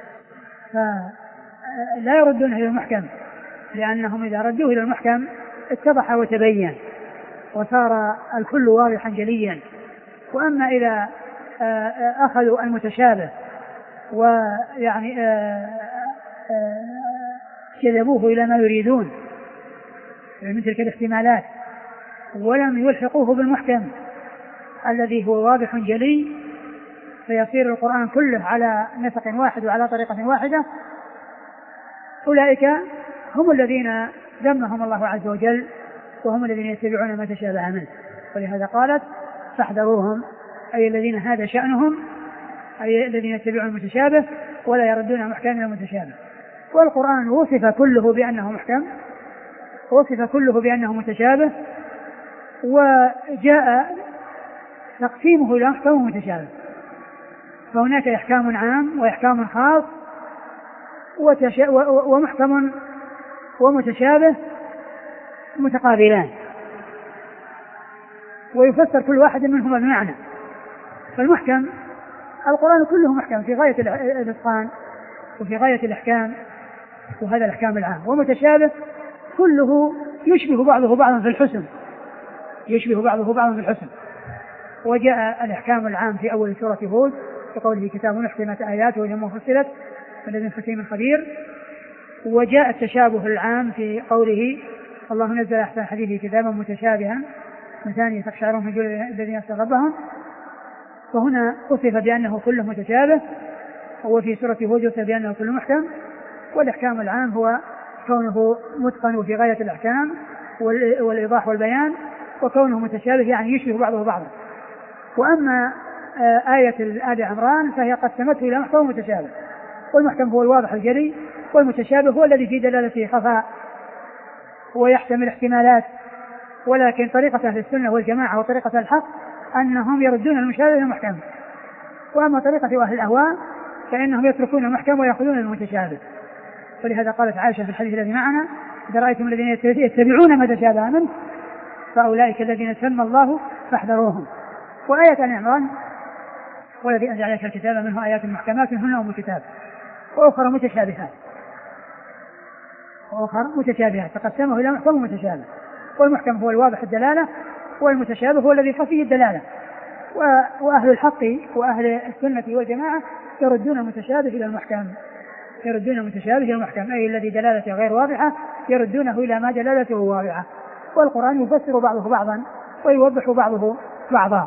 فلا يردون إلى المحكم، لأنهم إذا ردوه إلى المحكم اتضح وتبين وصار الكل واضحا جليا. وأما إذا أخذوا المتشابه ويعني جذبوه إلى ما يريدون من تلك الاحتمالات ولم يلحقوه بالمحكم الذي هو واضح جلي، فيصير القرآن كله على نسق واحد وعلى طريقة واحدة، أولئك هم الذين ذمهم الله عز وجل وهم الذين يتبعون ما تشابه منه. ولهذا قالت فاحذروهم، أي الذين هذا شأنهم، أي الذين يتبعون المتشابه ولا يردون محكم إلى المتشابه. والقرآن وصف كله بأنه محكم، وصف كله بأنه متشابه، وجاء تقسيمه إلى أحكام ومتشابه، فهناك إحكام عام وإحكام خاص ومحكم ومتشابه متقابلان، ويفسر كل واحد منهما بمعنى. فالمحكم القرآن كله محكم في غاية الإتقان وفي غاية الإحكام، وهذا الإحكام العام. ومتشابه كله يشبه بعضه بعضا في الحسن، يشبه بعضه بعضا في الحسن. وجاء الإحكام العام في أول سورة هود بقوله كتاب أحكمت آياته ثم فصلت فالذي حكيم خبير، وجاء التشابه العام في قوله الله نزل أحسن الحديث كتابا متشابها مثانية تقشعر من جلود الذين يخشون ربهم، وهنا وصف بأنه كله متشابه، وفي سورة هود وصف بأنه كله محكم. والإحكام العام هو كونه متقن في غاية الأحكام والإيضاح والبيان، وكونه متشابه يعني يشبه بعضه بعضا. وأما آية آل عمران فهي قسمته إلى محكم ومتشابه، والمحكم هو الواضح الجلي، والمتشابه هو الذي في دلالته خفاء ويحتمل احتمالات. ولكن طريقة أهل السنة والجماعة وطريقة الحق أنهم يردون المشابه إلى المحكم، وأما طريقة أهل الأهواء فإنهم يتركون المحكم ويأخذون المتشابه. ولهذا قالت عائشة في الحديث الذي معنا إذا رأيتم الذين يتبعون ما تشابه منه فأولئك الذين سمى الله فاحذروهم. وآية آل عمران والذي أنزل عليك الكتاب منه آيات محكمات هن أم الكتاب وأخرى متشابهات وأخرى متشابهات تقسمه إلى محكم ومتشابه، والمحكم هو الواضح الدلالة، والمتشابه هو الذي خفي الدلالة. وأهل الحق وأهل السنة والجماعة يردون المتشابه إلى المحكم، يردون المتشابه إلى المحكم أي الذي دلالته غير واضحة يردونه إلى ما دلالته واضحة. والقرآن يفسر بعضه بعضا ويوضح بعضه بعضا.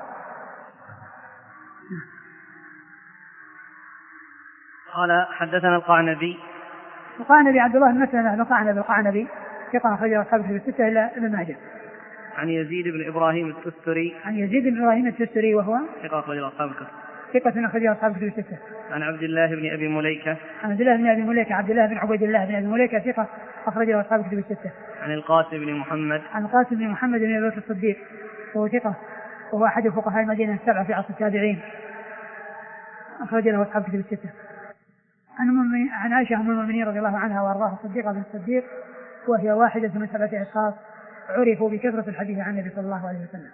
قال حدثنا القعنبي. القعنبي عبد الله بن مسلمة القعنبي القعنبي ثقة أخرجه أصحاب الكتب الستة إلا ابن ماجه. عن يزيد بن إبراهيم التستري. عن يزيد بن إبراهيم التستري وهو ثقة أخرجه أصحاب الكتب. ثقة أخرجه أصحاب الكتب الستة. عن عبد الله بن أبي مليكة. عن عبد الله بن أبي مليكة عبد الله بن عبيد الله بن أبي مليكة ثقة أخرجه أصحاب الكتب الستة. عن القاسم بن محمد. عن القاسم بن محمد بن أبي بكر الصديق وهو ثقة وهو أحد فقهاء المدينة السبعة في عصر التابعين أخرج له أصحاب الكتب الستة. عن عائشة أم المؤمنين رضي الله عنها وأرضاها الصديقة بن الصديق وهي واحدة من سبعة أشخاص عرفوا بكثرة الحديث عن النبي صلى الله عليه وسلم.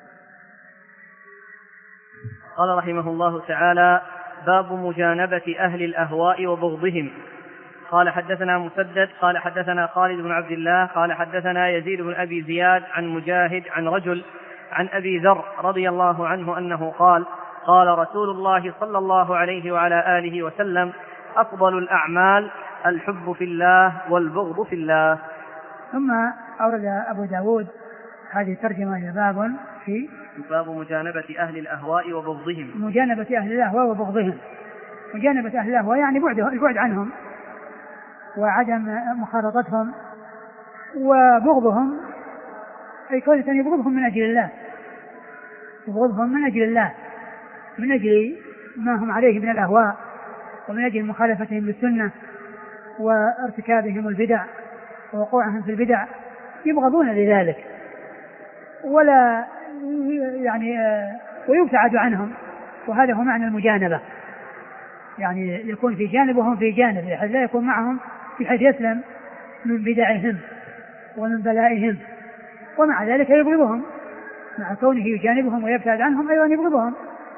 قال رحمه الله تعالى: باب مجانبة أهل الأهواء وبغضهم. قال حدثنا مسدد قال حدثنا خالد بن عبد الله قال حدثنا يزيد بن أبي زياد عن مجاهد عن رجل عن أبي ذر رضي الله عنه أنه قال: قال رسول الله صلى الله عليه وعلى آله وسلم: أفضل الأعمال الحب في الله والبغض في الله. ثم أورد أبو داود هذه الترجمة إلى باب في باب مجانبة أهل الأهواء وبغضهم. مجانبة أهل الأهواء وبغضهم. مجانبة أهل الأهواء يعني بعده البعد عنهم وعدم مخالطتهم، وبغضهم أي كل إنسان يبغضهم من أجل الله، يبغضهم من أجل الله من أجل ما هم عليه من الأهواء ومن أجل مخالفتهم للسنة وارتكابهم البدع ووقوعهم في البدع يبغضون لذلك ولا يعني ويبتعد عنهم. وهذا هو معنى المجانبة، يعني يكون في جانب وهم في جانب بحيث لا يكون معهم بحيث يسلم من بدعهم ومن بلائهم، ومع ذلك يبغضهم مع كونه يجانبهم ويبتعد عنهم أيضا يبغضهم،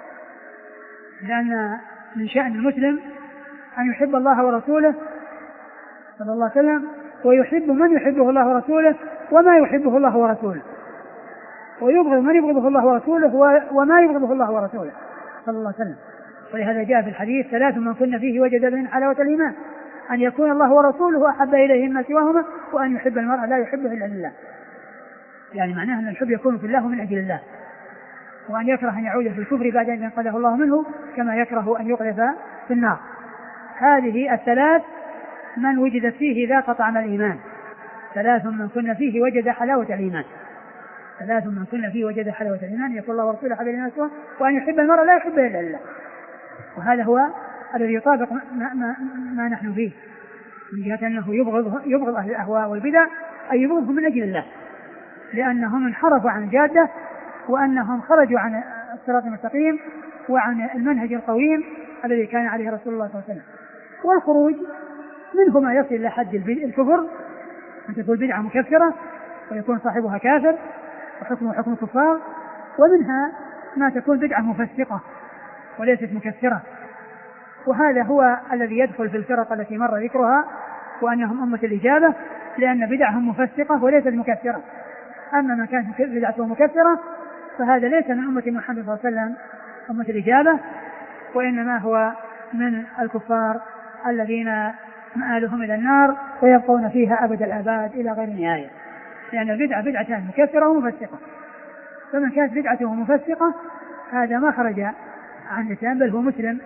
لأن من شأن المسلم أن يحب الله ورسوله صلى الله عليه وسلم ويحب من يحبه الله ورسوله وما يحبه الله ورسوله، ويبغض من يبغضه الله ورسوله وما يبغضه الله ورسوله صلى الله عليه وسلم. ولهذا جاء في الحديث: ثلاث من كن فيه وجد بهن حلاوة الإيمان، أن يكون الله ورسوله أحب إليه مما سواهما، وأن يحب المرء لا يحبه إلا لله. يعني معناه أن الحب يكون في الله من أجل الله، وأن يكره أن يعود في الكفر بعد أن ينقذه الله منه كما يكره أن يقذف في النار. هذه الثلاث من وجدت فيه ذاق طعم الإيمان. ثلاث من كن فيه وجد حلاوة الإيمان. ثلاث من كن فيه وجد حلاوة الإيمان: يكون الله ورسوله أحب إليه مما سواهما، وأن يحب المرء لا يحبه إلا لله. وهذا هو الذي يطابق ما, ما, ما نحن فيه من جهة أنه يبغض, يبغض أهل الأهواء والبدع، أي يبغضهم من أجل الله، لأنهم انحرفوا عن الجادة وأنهم خرجوا عن الصراط المستقيم وعن المنهج القويم الذي كان عليه رسول الله صلى الله عليه وسلم. والخروج منه ما يصل إلى حد الكفر، أن تكون بدعة مكفرة ويكون صاحبها كافر وحكمه حكم الكفار، ومنها ما تكون بدعة مفسقة وليست مكفرة. وهذا هو الذي يدخل في الفرق التي مر ذكرها وأنهم أمة الإجابة، لأن بدعهم مفسقة وليست مكفرة. أما ما كانت بدعته مكفرة فهذا ليس من أمة محمد صلى الله عليه وسلم أمة الإجابة، وإنما هو من الكفار الذين مآلهم إلى النار ويبقون فيها أبد الآباد إلى غير نهاية، لأن البدعة بدعتان مكفرة ومفسقة، فمن كانت بدعته مفسقة هذا ما خرج عن الإسلام بل هو مسلم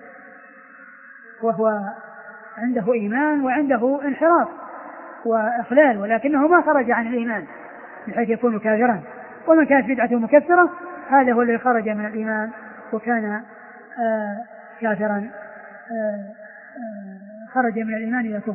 وهو عنده إيمان وعنده انحراف وإخلال، ولكنه ما خرج عن الإيمان بحيث يكون كافرا. ومن كانت بدعته مكفرة هذا هو الذي خرج من الإيمان وكان آه كافرا آه آه خرج من الإيمان إلى الكفر.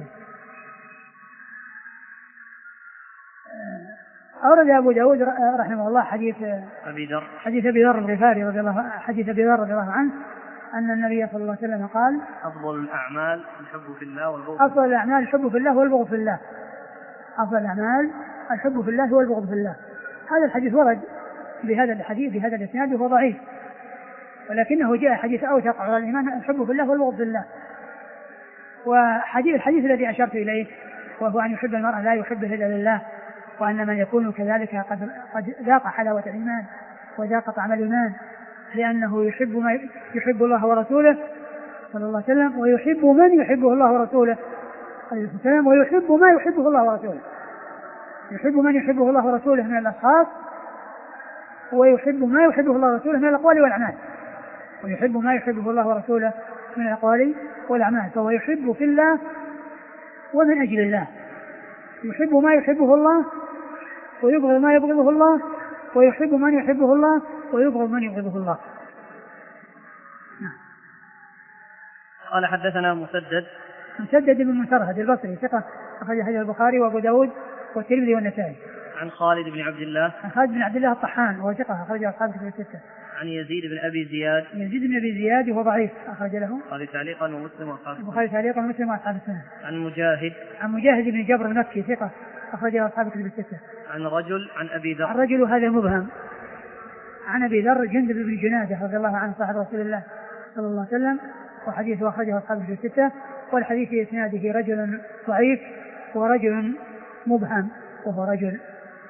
أورد أبو داود رحمه الله حديث أبي ذر حديث أبي ذر الغفاري رضي الله حديث أبي ذر رضي الله عنه أن النبي صلى الله عليه وسلم قال: أفضل الأعمال الحب في الله والبغض أفضل الأعمال الحب في الله والبغض في الله أفضل الأعمال الحب في الله والبغض في الله. هذا الحديث ورد بهذا الحديث بهذا الإسناد وهو ضعيف، ولكنه جاء حديث أوثق على الإيمان الحب في الله والبغض في الله. وحديث الحديث الذي أشرت إليه وهو أن يحب المرء لا يحبه إلا لله، وأن من يكون كذلك قد قد ذاق حلاوة الإيمان وذاق طعم الإيمان، لأنه يحب ما يحب الله ورسوله صلى الله عليه وسلم، ويحب من يحبه الله ورسوله عليه الصلاة والسلام، ويحب ما يحبه الله ورسوله، يحب من يحبه الله ورسوله من الأشخاص، ويحب ما يحبه الله ورسوله من الأقوال والأعمال، ويحب ما يحبه الله ورسوله من الأقوال والأعمال. فهو يحب في الله ومن أجل الله، يحب ما يحبه الله ويبغض ما يبغضه الله، ويحب من يحبه الله ويبغض من يبغضه الله. قال حدثنا مسدد مسدد بن مسرهد البصري ثقة أخرج حديث البخاري وأبو داود والترمذي والنسائي. عن خالد بن عبد الله عن خالد بن عبد الله الطحان وهو ثقة أخرج أصحاب كتب الستة. عن يزيد بن أبي زياد يزيد بن أبي زياد وهو ضعيف أخرج له البخاري تعليقا ومسلم وأصحاب البخاري تعليقا ومسلم وأصحاب السنة. عن مجاهد عن مجاهد بن جبر المكي ثقة أخرج له أصحاب كتب الستة. عن رجل عن أبي ذر الرجل هذا مبهم. عن أبي ذر جندب بن جنادة رضي الله عنه صاحب رسول الله صلى الله عليه وسلم، وحديثه أخرجه أصحاب كتب الستة. والحديث في إسناده رجل ضعيف ورجل مبهم وهو رجل.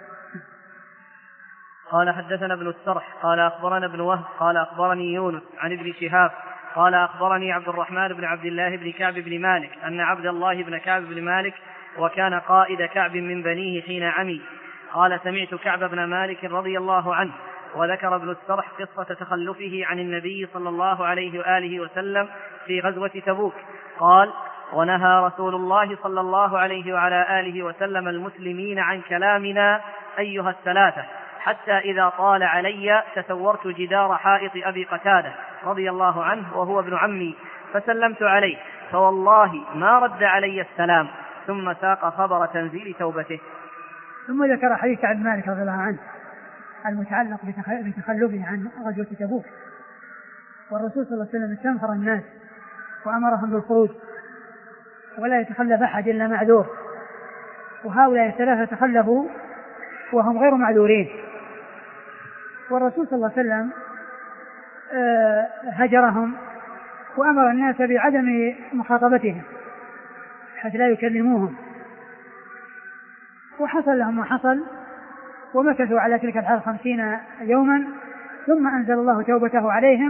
قال حدثنا ابن السرح قال أخبرنا ابن وهب قال أخبرني يونس عن ابن شهاب قال أخبرني عبد الرحمن بن عبد الله بن كعب بن مالك أن عبد الله بن كعب بن مالك وكان قائد كعب من بنيه حين عمي قال: سمعت كعب بن مالك رضي الله عنه. وذكر ابن السرح قصة تخلفه عن النبي صلى الله عليه وآله وسلم في غزوة تبوك. قال: ونهى رسول الله صلى الله عليه وعلى آله وسلم المسلمين عن كلامنا أيها الثلاثة، حتى إذا طال علي تسورت جدار حائط أبي قتادة رضي الله عنه وهو ابن عمي فسلمت عليه، فوالله ما رد علي السلام، ثم ساق خبر تنزيل توبته. ثم ذكر حديث عبد مالك رضي الله عنه المتعلق بتخلفه عن غزوة تبوك. والرسول صلى الله عليه وسلم استنفر الناس وأمرهم بالخروج ولا يتخلف أحد إلا معذور، وهؤلاء الثلاثة تخلفوا وهم غير معذورين، والرسول صلى الله عليه وسلم هجرهم وأمر الناس بعدم مخاطبتهم حتى لا يكلموهم، وحصل لهم ما حصل ومكثوا على تلك الحال خمسين يوما، ثم أنزل الله توبته عليهم.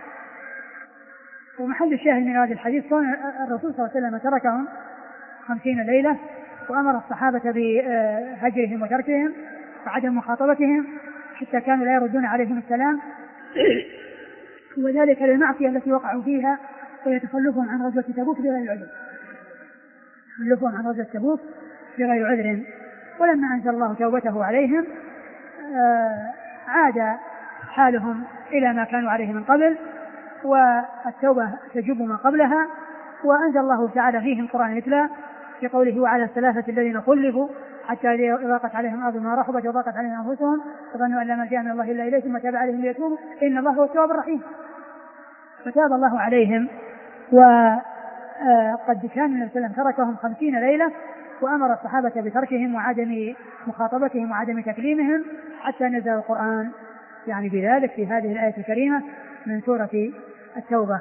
ومحل الشاهد من هذا الحديث كان الرسول صلى الله عليه وسلم تركهم خمسين ليلة وأمر الصحابة بهجرهم وتركهم وعدم مخاطبتهم حتى كانوا لا يردون عليهم السلام، وذلك للمعصية التي وقعوا فيها ويتخلفهم عن غزوة تبوك بغير عذر تخلفهم عن غزوة تبوك بغير عذر. ولما أنزل الله توبته عليهم عاد حالهم إلى ما كانوا عليه من قبل، والتوبة تجب ما قبلها. وأنزل الله تعالى فيهم القرآن يتلى في قوله: وعلى الثلاثة الذين خلفوا حتى إذا ضاقت عليهم الأرض بما رحبت وضاقت عليهم أنفسهم وظنوا أن لا ملجأ من الله إلا إليه ثم تاب عليهم ليتوبوا إن الله هو التواب الرحيم. فتاب الله عليهم، وقد كان النبي صلى الله عليه وسلم تركهم خمسين ليلة وأمر الصحابة بتركهم وعدم مخاطبتهم وعدم تكليمهم حتى نزل القرآن يعني بذلك في هذه الآية الكريمة من سورة التوبة.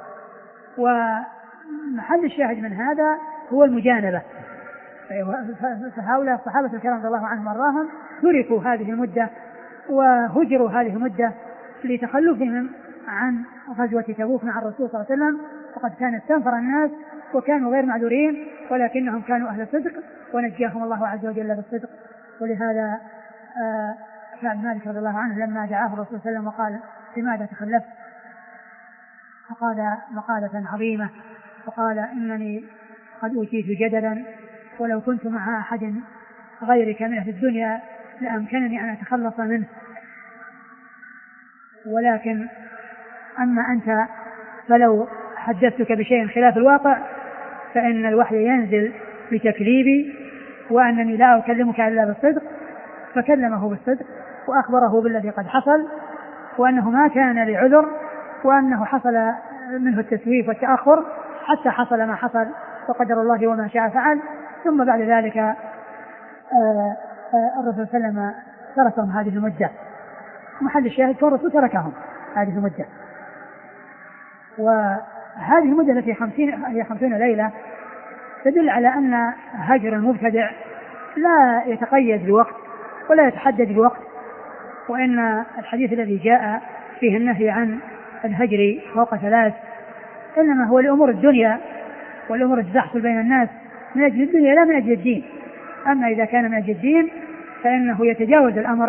ومحل الشاهد من هذا هو المجانبة، فهؤلاء الصحابة الكرام رضي الله عنهم وارضاهم تركوا هذه المدة وهجروا هذه المدة لتخلفهم عن غزوة تبوك مع الرسول صلى الله عليه وسلم، وقد كان استنفر الناس وكانوا غير معذورين، ولكنهم كانوا أهل صدق ونجاهم الله عز وجل بالصدق. ولهذا كعب بن مالك رضي الله عنه لما دعاه الرسول صلى الله عليه وسلم وقال لماذا تخلفت؟ فقال مقالة عظيمة وقال إنني قد أوتيت جدلا ولو كنت مع أحد غيرك من أهل الدنيا لأمكنني أن أتخلص منه، ولكن أما أنت فلو حدثتك بشيء خلاف الواقع فإن الوحي ينزل بتكذيبي وأنني لا أكلمك إلا بالصدق. فكلمه بالصدق وأخبره بالذي قد حصل وأنه ما كان لعذر وأنه حصل منه التسويف والتأخر حتى حصل ما حصل وقدر الله وما شاء فعل. ثم بعد ذلك آآ آآ الرسول صلى الله عليه وسلم تركهم هذه المدة. محل الشاهد فالرسول تركهم هذه المدة، وهذه المدة التي خمسين هي خمسون ليلة تدل على أن هجر المبتدع لا يتقيد بوقت ولا يتحدد بوقت، وإن الحديث الذي جاء فيه النهي عن الهجر فوق ثلاث إنما هو لأمور الدنيا والأمور التي تحصل بين الناس من أجل الدنيا لا من أجل الدين. أما إذا كان من أجل الدين فإنه يتجاوز الأمر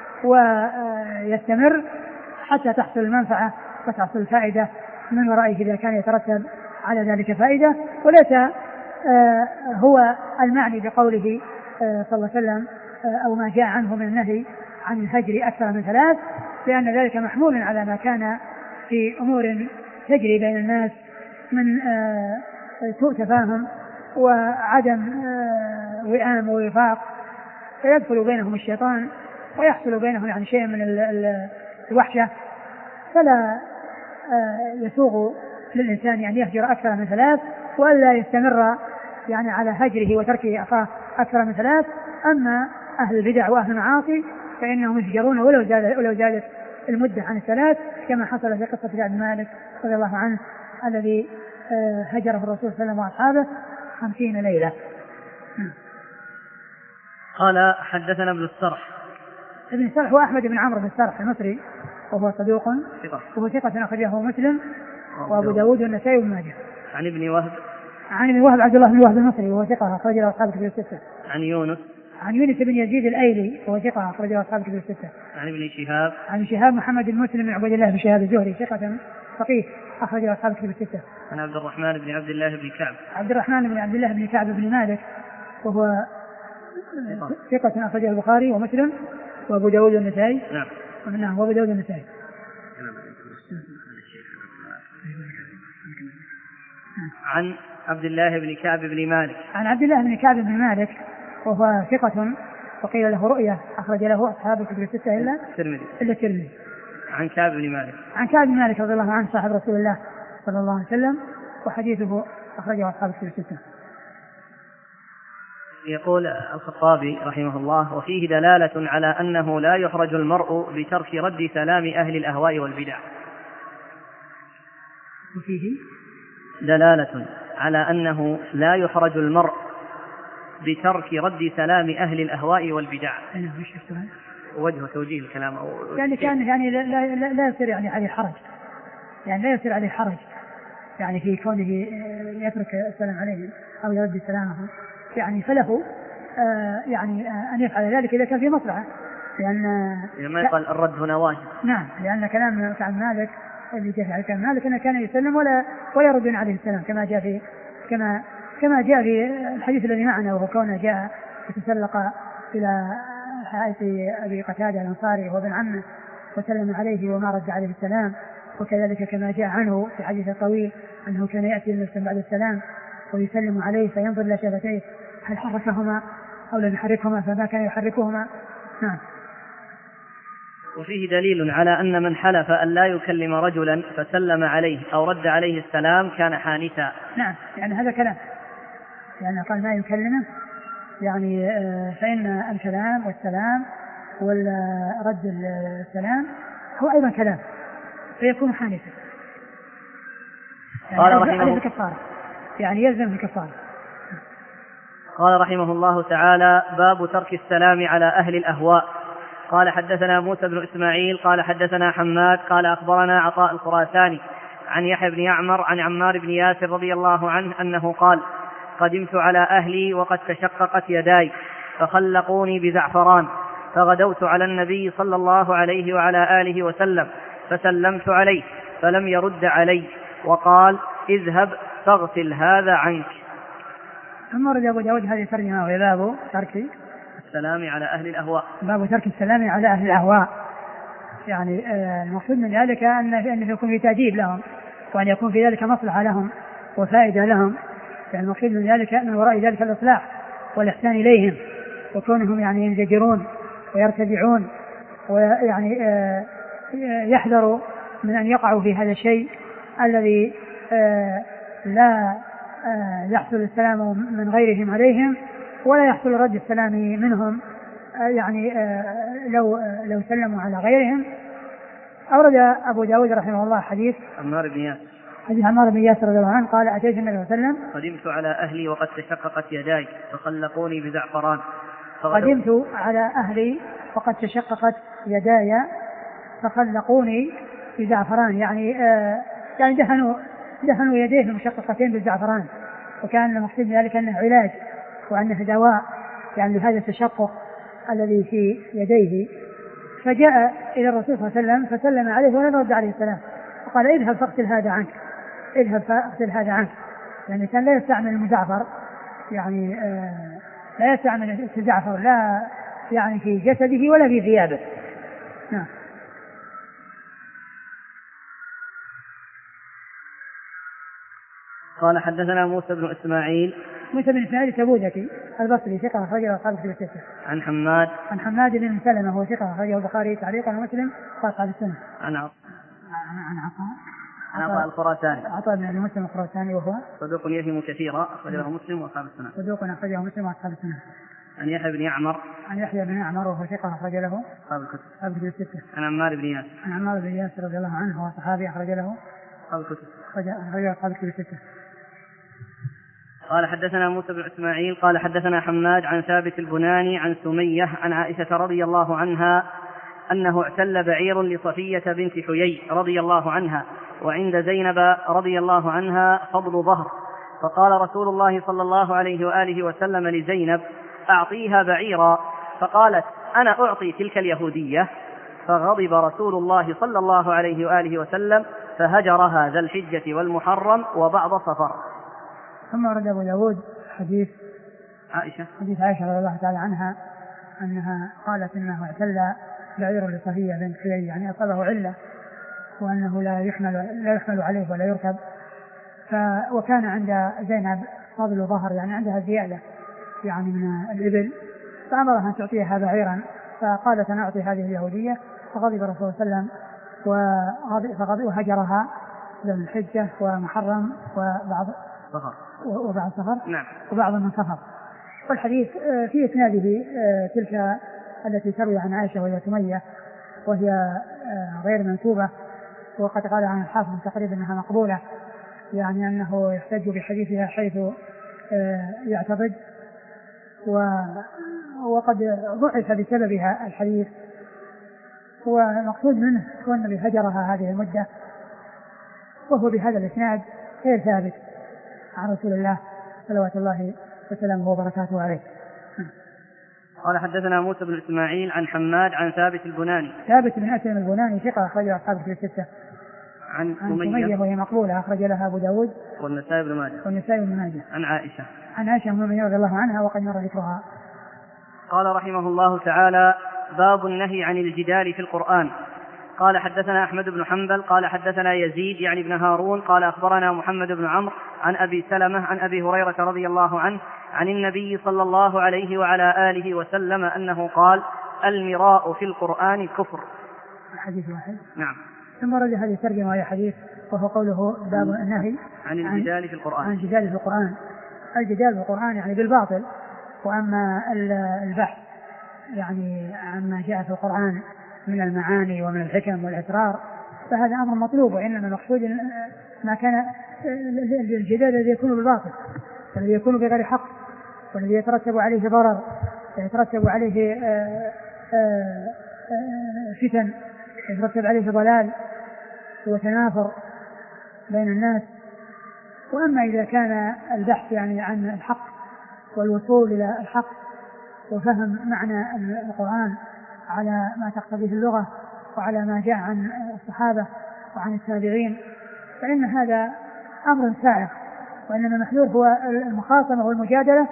ويستمر حتى تحصل المنفعة وتحصل الفائدة من ورائه إذا كان يترتب على ذلك فائدة، وليس هو المعني بقوله صلى الله عليه وسلم أو ما جاء عنه من النهي عن الهجر أكثر من ثلاث، لأن ذلك محمول على ما كان في أمور تجري بين الناس من سوء تفاهم وعدم وئام ووفاق، فيدخل بينهم الشيطان ويحصل بينهم يعني شيء من الوحشة، فلا يسوغ للإنسان يعني يهجر أكثر من ثلاث ولا يستمر يعني على هجره وتركه أخاه أكثر من ثلاث. أما أهل البدع وأهل المعاصي فإنهم يهجرون ولو زادت ولو زادت المدة عن الثلاث، كما حصل في قصة كعب بن مالك رضي الله عنه الذي هجره الرسول صلى الله عليه وسلم وأصحابه خمسين ليلة. قال حدثنا ابن السرح. ابن السرح هو أحمد بن عمرو بن السرح المصري وهو صدوق وهو ثقة أخرجه مسلم وأبو داود والنسائي وابن ماجه. عن ابن وهب عن ابن وهب عبد الله بن وهب المصري وهو ثقة أخرجه أصحاب الكتب الستة. عن يونس عن يونس بن يزيد الأيلي وهو ثقة أخرجه أصحاب الكتب الستة. عن ابن شهاب عن شهاب محمد بن مسلم بن عبد الله بن شهاب الزهري ثقة فقيه أخرجه أصحاب الكتب الستة. عن عبد الرحمن بن عبد الله بن كعب عبد الرحمن بن عبد الله بن كعب بن مالك وهو ثقة أخرجه البخاري ومسلم وأبو داود والنسائي. نعم. نعم وأبو داود والنسائي. عن عبد الله بن كعب بن مالك عن عبد الله بن كعب بن مالك وهو ثقة وقيل له رؤية أخرج له أصحاب الكتب الستة إلا الترمذي إلا الترمذي. عن كعب بن مالك عن كعب بن مالك رضي الله عنه صاحب رسول الله صلى الله عليه وسلم وحديثه أخرجه أصحاب الكتب الستة. يقول الخطابي رحمه الله: وفيه دلالة على أنه لا يحرج المرء بترك رد سلام أهل الأهواء والبدع. وفيه دلالة على أنه لا يحرج المرء بترك رد سلام أهل الأهواء والبدع. أنا مش السؤال وجه توجيه الكلام أو يعني كان يعني لا, لا, لا يصير يعني عليه حرج، يعني لا يصير عليه حرج يعني في كونه يترك السلام عليه أو يرد سلامه، يعني فله آه يعني آه أن يفعل ذلك إذا كان في مصلحة، لأن يعني ما يقال الرد هنا واجب. نعم، لأن كلام كعب مالك اللي جاء على كلام مالك أنه كان يسلم ولا ولا يرد عليه السلام كما جاء في كما كما جاء في الحديث الذي معنا، وهو كونه جاء يتسلق إلى حائط أبي قتادة الأنصاري وهو ابن عمه وسلم عليه وما رد عليه السلام، وكذلك كما جاء عنه في حديث طويل أنه كان يأتي المسلم بعد السلام ويسلم عليه فينظر إلى شفتيه هل حركهما أو لم يحركهما فما كان يحركهما. نعم. وفيه دليل على أن من حلف أن لا يكلم رجلا فسلم عليه أو رد عليه السلام كان حانثا. نعم، يعني هذا كلام، يعني قال ما يكلمه يعني فإن الكلام والسلام والرد السلام هو أيضا كلام فيكون حانثا. يعني قال رحمه الله الكفارة، يعني يلزم الكفارة. قال رحمه الله تعالى: باب ترك السلام على أهل الأهواء. قال حدثنا موسى بن إسماعيل قال حدثنا حماد قال أخبرنا عطاء الخراساني عن يحيى بن يعمر عن عمار بن ياسر رضي الله عنه أنه قال: قدمت على أهلي وقد تشققت يداي فخلقوني بزعفران، فغدوت على النبي صلى الله عليه وعلى آله وسلم فسلمت عليه فلم يرد علي وقال اذهب فاغسل هذا عنك. ثم ورد أبو داود هذه الترجمة وهي باب ترك السلام على أهل الأهواء. باب ترك السلام على أهل الأهواء، يعني المقصود من ذلك أن يكون في تأديب لهم وأن يكون في ذلك مصلحة لهم وفائدة لهم، يعني المقصود من ذلك من وراء ذلك الإصلاح والإحسان إليهم، وكونهم يعني ينزجرون ويرتدعون ويعني يحذروا من أن يقعوا في هذا الشيء الذي لا يحصل السلام من غيرهم عليهم ولا يحصل رد السلام منهم، يعني لو لو سلموا على غيرهم. أورد أبو داود رحمه الله حديث عمار بن ياسر حديث عمار بن ياسر رضي الله عنه قال أتيت النبي صلى الله عليه وسلم قدمت على أهلي وقد تشققت يداي فخلقوني بزعفران. قدمت على أهلي وقد تشققت يداي فخلقوني بزعفران، يعني آه يعني دهنوا دهنوا يديه المشققتين بالزعفران، وكان المقصود ذلك أنه علاج وأنه دواء يعني لهذا التشقق الذي في يديه. فجاء إلى الرسول صلى الله عليه وسلم فسلم عليه ولم يرد عليه السلام، وقال اذهب فاغسل هذا عنك، اذهب فاغسل هذا عنك. يعني كان لا يستعمل المزعفر، يعني آه لا يستعمل الزعفر لا يعني في جسده ولا في ثيابه. نعم. قال حدثنا موسى بن إسماعيل موسى بن إسماعيل التبوذكي البصري ثقة أخرجه أصحاب الكتب الستة. عن حماد عن حماد بن سلمة هو ثقة أخرجه البخاري تعليقا ومسلم قال السنة. عن عن عطاء عن عطاء الخراساني عطاء بن مسلم الخراساني وهو صدوق يهم كثيرا أخرجه مسلم وأصحاب السنة. صدوق أخرجه مسلم وأصحاب السنة. عن يحيى بن يعمر عن يحيى بن يعمر وهو ثقة أخرج له أصحاب الكتب الكتب الستة. عن عمار بن ياسر عن عمار بن ياسر رضي الله عنه وهو صحابي أخرج له أصحاب الكتب أخرج أصحاب الكتب الستة. قال حدثنا موسى بن إسماعيل قال حدثنا حماد عن ثابت البناني عن سمية عن عائشة رضي الله عنها أنه اعتل بعير لصفية بنت حيي رضي الله عنها وعند زينب رضي الله عنها فضل ظهر، فقال رسول الله صلى الله عليه وآله وسلم لزينب أعطيها بعيرا، فقالت أنا أعطي تلك اليهودية، فغضب رسول الله صلى الله عليه وآله وسلم فهجرها ذا الحجة والمحرم وبعض صفر. ثم ورد أبو داود حديث عائشة حديث عائشة رضي الله تعالى عنها أنها قالت إنه اعتل بعير لصفية بنت حيي، يعني أصابه علة وأنه لا يحمل لا يحمل عليه ولا يركب، ف وكان عند زينب فضل ظهر، يعني عندها زيادة يعني من الإبل، فأمرها أن تعطيها بعيرا، فقالت أنا أعطي هذه اليهودية، فغضب الرسول صلى الله عليه وسلم وهجرها ذو الحجة ومحرم وبعض صفر وبعض صفر نعم وبعض من صفر. والحديث في إسناده تلك التي تروي عن عائشة وهي سمية وهي غير منسوبة، وقد قال عن الحافظ تقريبا أنها مقبولة، يعني أنه يحتج بحديثها حيث يعتقد، وقد ضعف بسببها الحديث، والمقصود منه هو النبي هجرها هذه المدة، وهو بهذا الإسناد غير ثابت عن رسول الله صلوات الله وسلامه وبركاته عليه. قال حدثنا موسى بن إسماعيل عن حماد عن ثابت البناني ثابت بن أسلم البناني ثقة أخرج أصحاب الكتب الستة. عن سمية وهي مقبولة أخرج لها أبو داود والنسائي بن ماجه والنسائي بن ماجه. عن عائشة عن عائشة أم المؤمنين رضي الله عنها وقد مر ذكرها. قال رحمه الله تعالى باب النهي عن الجدال في القرآن. قال حدثنا أحمد بن حنبل قال حدثنا يزيد يعني ابن هارون قال أخبرنا محمد بن عمرو عن أبي سلمة عن أبي هريرة رضي الله عنه عن النبي صلى الله عليه وعلى آله وسلم أنه قال المراء في القرآن كفر. حديث واحد. نعم. ثم رد هذه الترجمة وهي حديث، وهو قوله باب النهي عن الجدال في القرآن. عن الجدال في القرآن. الجدال في القرآن يعني بالباطل، وأما البحث يعني عما جاء في القرآن من المعاني ومن الحكم والأسرار فهذا أمر مطلوب، وإنما المقصود ما كان الجدال الذي يكون بالباطل، الذي يكون بغير حق، والذي يترتب عليه ضرر، يترتب عليه فتن، يترتب عليه ضلال وتنافر بين الناس، وأما إذا كان البحث يعني عن الحق والوصول إلى الحق وفهم معنى القرآن على ما تقتضيه اللغة وعلى ما جاء عن الصحابة وعن التابعين، فإن هذا أمر سائغ، وإنما المحذور هو المخاصمة والمجادلة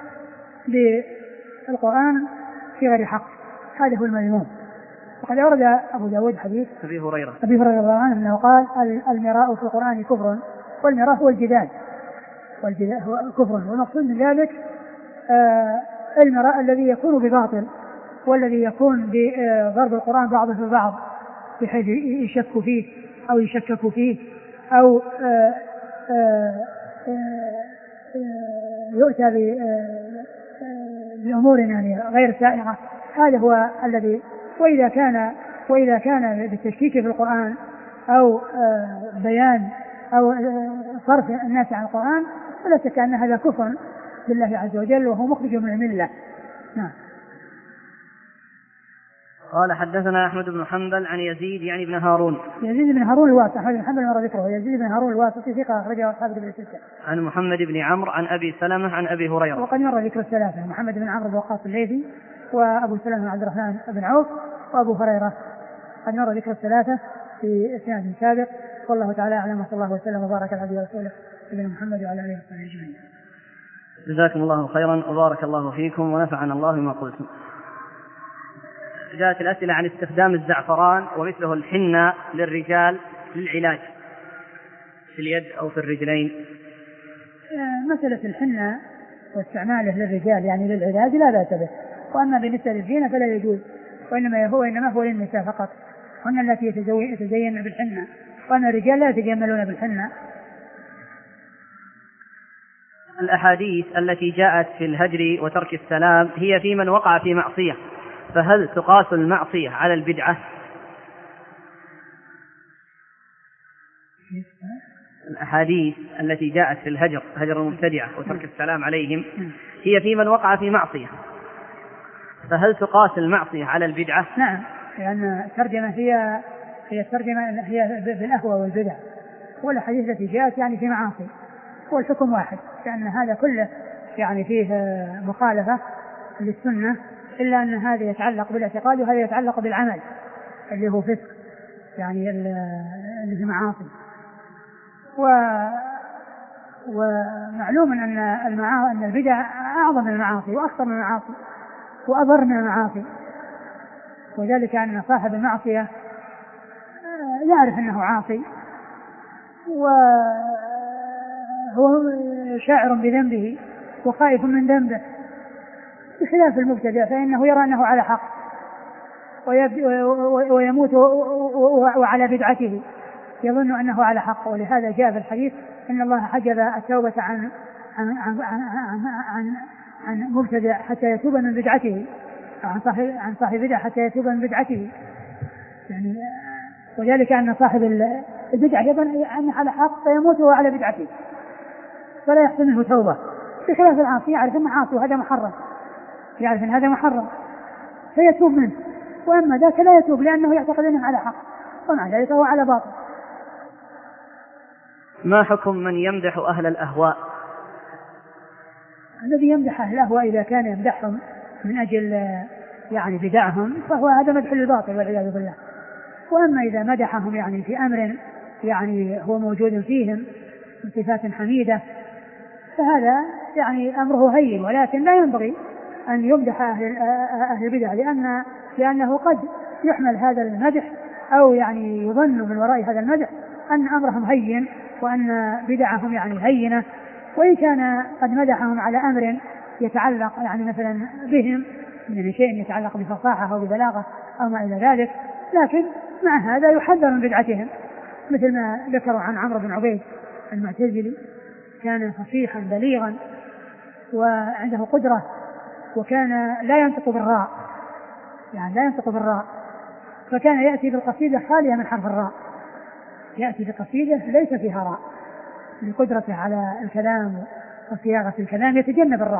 بالقرآن في غير حق، هذا هو المذموم. وقد أورد أبو داود حديث أبي هريرة أبي هريرة رضي الله عنه أنه قال المراء في القرآن كفر، والمراء هو الجدال، والجدال هو كفر، والمقصود من ذلك آه المراء الذي يكون بباطل، والذي يكون بضرب القرآن بعضه في بعض بحيث يشك فيه أو يشكك فيه أو آه آه آه يؤتى بأمور يعني غير سائغة، هذا هو الذي. وإذا كان وإذا كان بالتشكيك في القرآن أو بيان أو صرف الناس عن القرآن فلا شك أن هذا كفر بالله عز وجل وهو مخرج من الملة. نعم. قال حدثنا أحمد بن حنبل عن يزيد يعني بن هارون يزيد بن هارون الواسطي. أحمد بن حنبل مر ذكره. يزيد بن هارون الواسطي ثقة أخرجه أصحاب الكتب الستة. عن محمد بن عمرو عن أبي سلمة عن أبي هريرة. وقد مر ذكر الثلاثة: محمد بن عمرو بن وقاص الليثي، وأبو سلمة بن عبد الرحمن بن عوف، وأبو هريرة. قد مر ذكر الثلاثة في إسناد سابق. والله تعالى أعلم، وصلى الله وسلم وبارك على عبده ورسوله نبينا محمد وعلى آله وصحبه أجمعين. جزاكم الله خيرا وبارك الله فيكم ونفعنا الله بما قلتم. جاءت الأسئلة عن استخدام الزعفران ومثله الحنة للرجال للعلاج في اليد أو في الرجلين. مسألة الحنة واستعماله للرجال يعني للعلاج لا بأس به، وأما بالنسبة للزينة فلا يجوز، وإنما هو إنما هو للنساء فقط، هن التي يتزين بالحنة، وأما الرجال لا يتجملون بالحنة. الأحاديث التي جاءت في الهجر وترك السلام هي في من وقع في معصية، فهل تقاس المعصية على البدعة؟ الأحاديث التي جاءت في الهجر هجر المبتدعة وترك السلام عليهم هي في من وقع في معصية، فهل تقاس المعصية على البدعة؟ نعم، لأن الترجمة هي هي الترجمة هي بالأهوى والبدع، والأحاديث التي جاءت يعني في معاصي، والحكم واحد، لأن هذا كله يعني فيه مخالفة للسنة، إلا أن هذا يتعلق بالاعتقاد وهذا يتعلق بالعمل اللي هو فسق يعني اللي هي معاصي. و ومعلوم أن المعاصي أن البدع أعظم من المعاصي وأخطر من المعاصي وأضر من المعاصي، وذلك أن صاحب المعصية يعرف أنه عاصي وهو شاعر بذنبه وخائف من ذنبه، بخلاف المبتدع فإنه يرى أنه على حق ويموت وعلى بدعته، يظن أنه على حق. ولهذا جاء في الحديث إن الله حجب التوبة عن عن عن عن, عن, عن مبتدع حتى يتوب من بدعته، عن صاحب عن صاحب بدعة حتى يتوب من بدعته، يعني وذلك أن صاحب البدعة يظن أنه على حق فيموت وهو على بدعته فلا يحصل منه توبة، بخلاف العاصي يعرف أنه عاصي وهذا محرم، يعرف أن هذا محرم فيتوب منه، وأما ذاك لا يتوب لأنه يعتقد أنه على حق ومع ذلك هو على باطل. ما حكم من يمدح أهل الأهواء؟ الذي يمدح أهل الأهواء إذا كان يمدحهم من أجل يعني بدعهم فهو هذا مدح للباطل والعياذ بالله. وأما إذا مدحهم يعني في أمر يعني هو موجود فيهم من صفات حميدة فهذا يعني أمره هين، ولكن لا ينبغي أن يمدح أهل أهل البدع لأن لأنه قد يحمل هذا المدح أو يعني يظن من وراء هذا المدح أن أمرهم هين وأن بدعهم يعني هينة، وإن كان قد مدحهم على أمر يتعلق يعني مثلا بهم من شيء يتعلق بفصاحة أو ببلاغة أو ما إلى ذلك، لكن مع هذا يحذر من بدعتهم، مثل ما ذكروا عن عمرو بن عبيد المعتزلي، كان فصيحا بليغا وعنده قدرة وكان لا ينطق بالراء، يعني لا ينطق بالراء، فكان يأتي بالقصيدة خالية من حرف الراء، يأتي بقصيدة ليس فيها راء لقدرته على الكلام وصياغة الكلام، يتجنب الراء.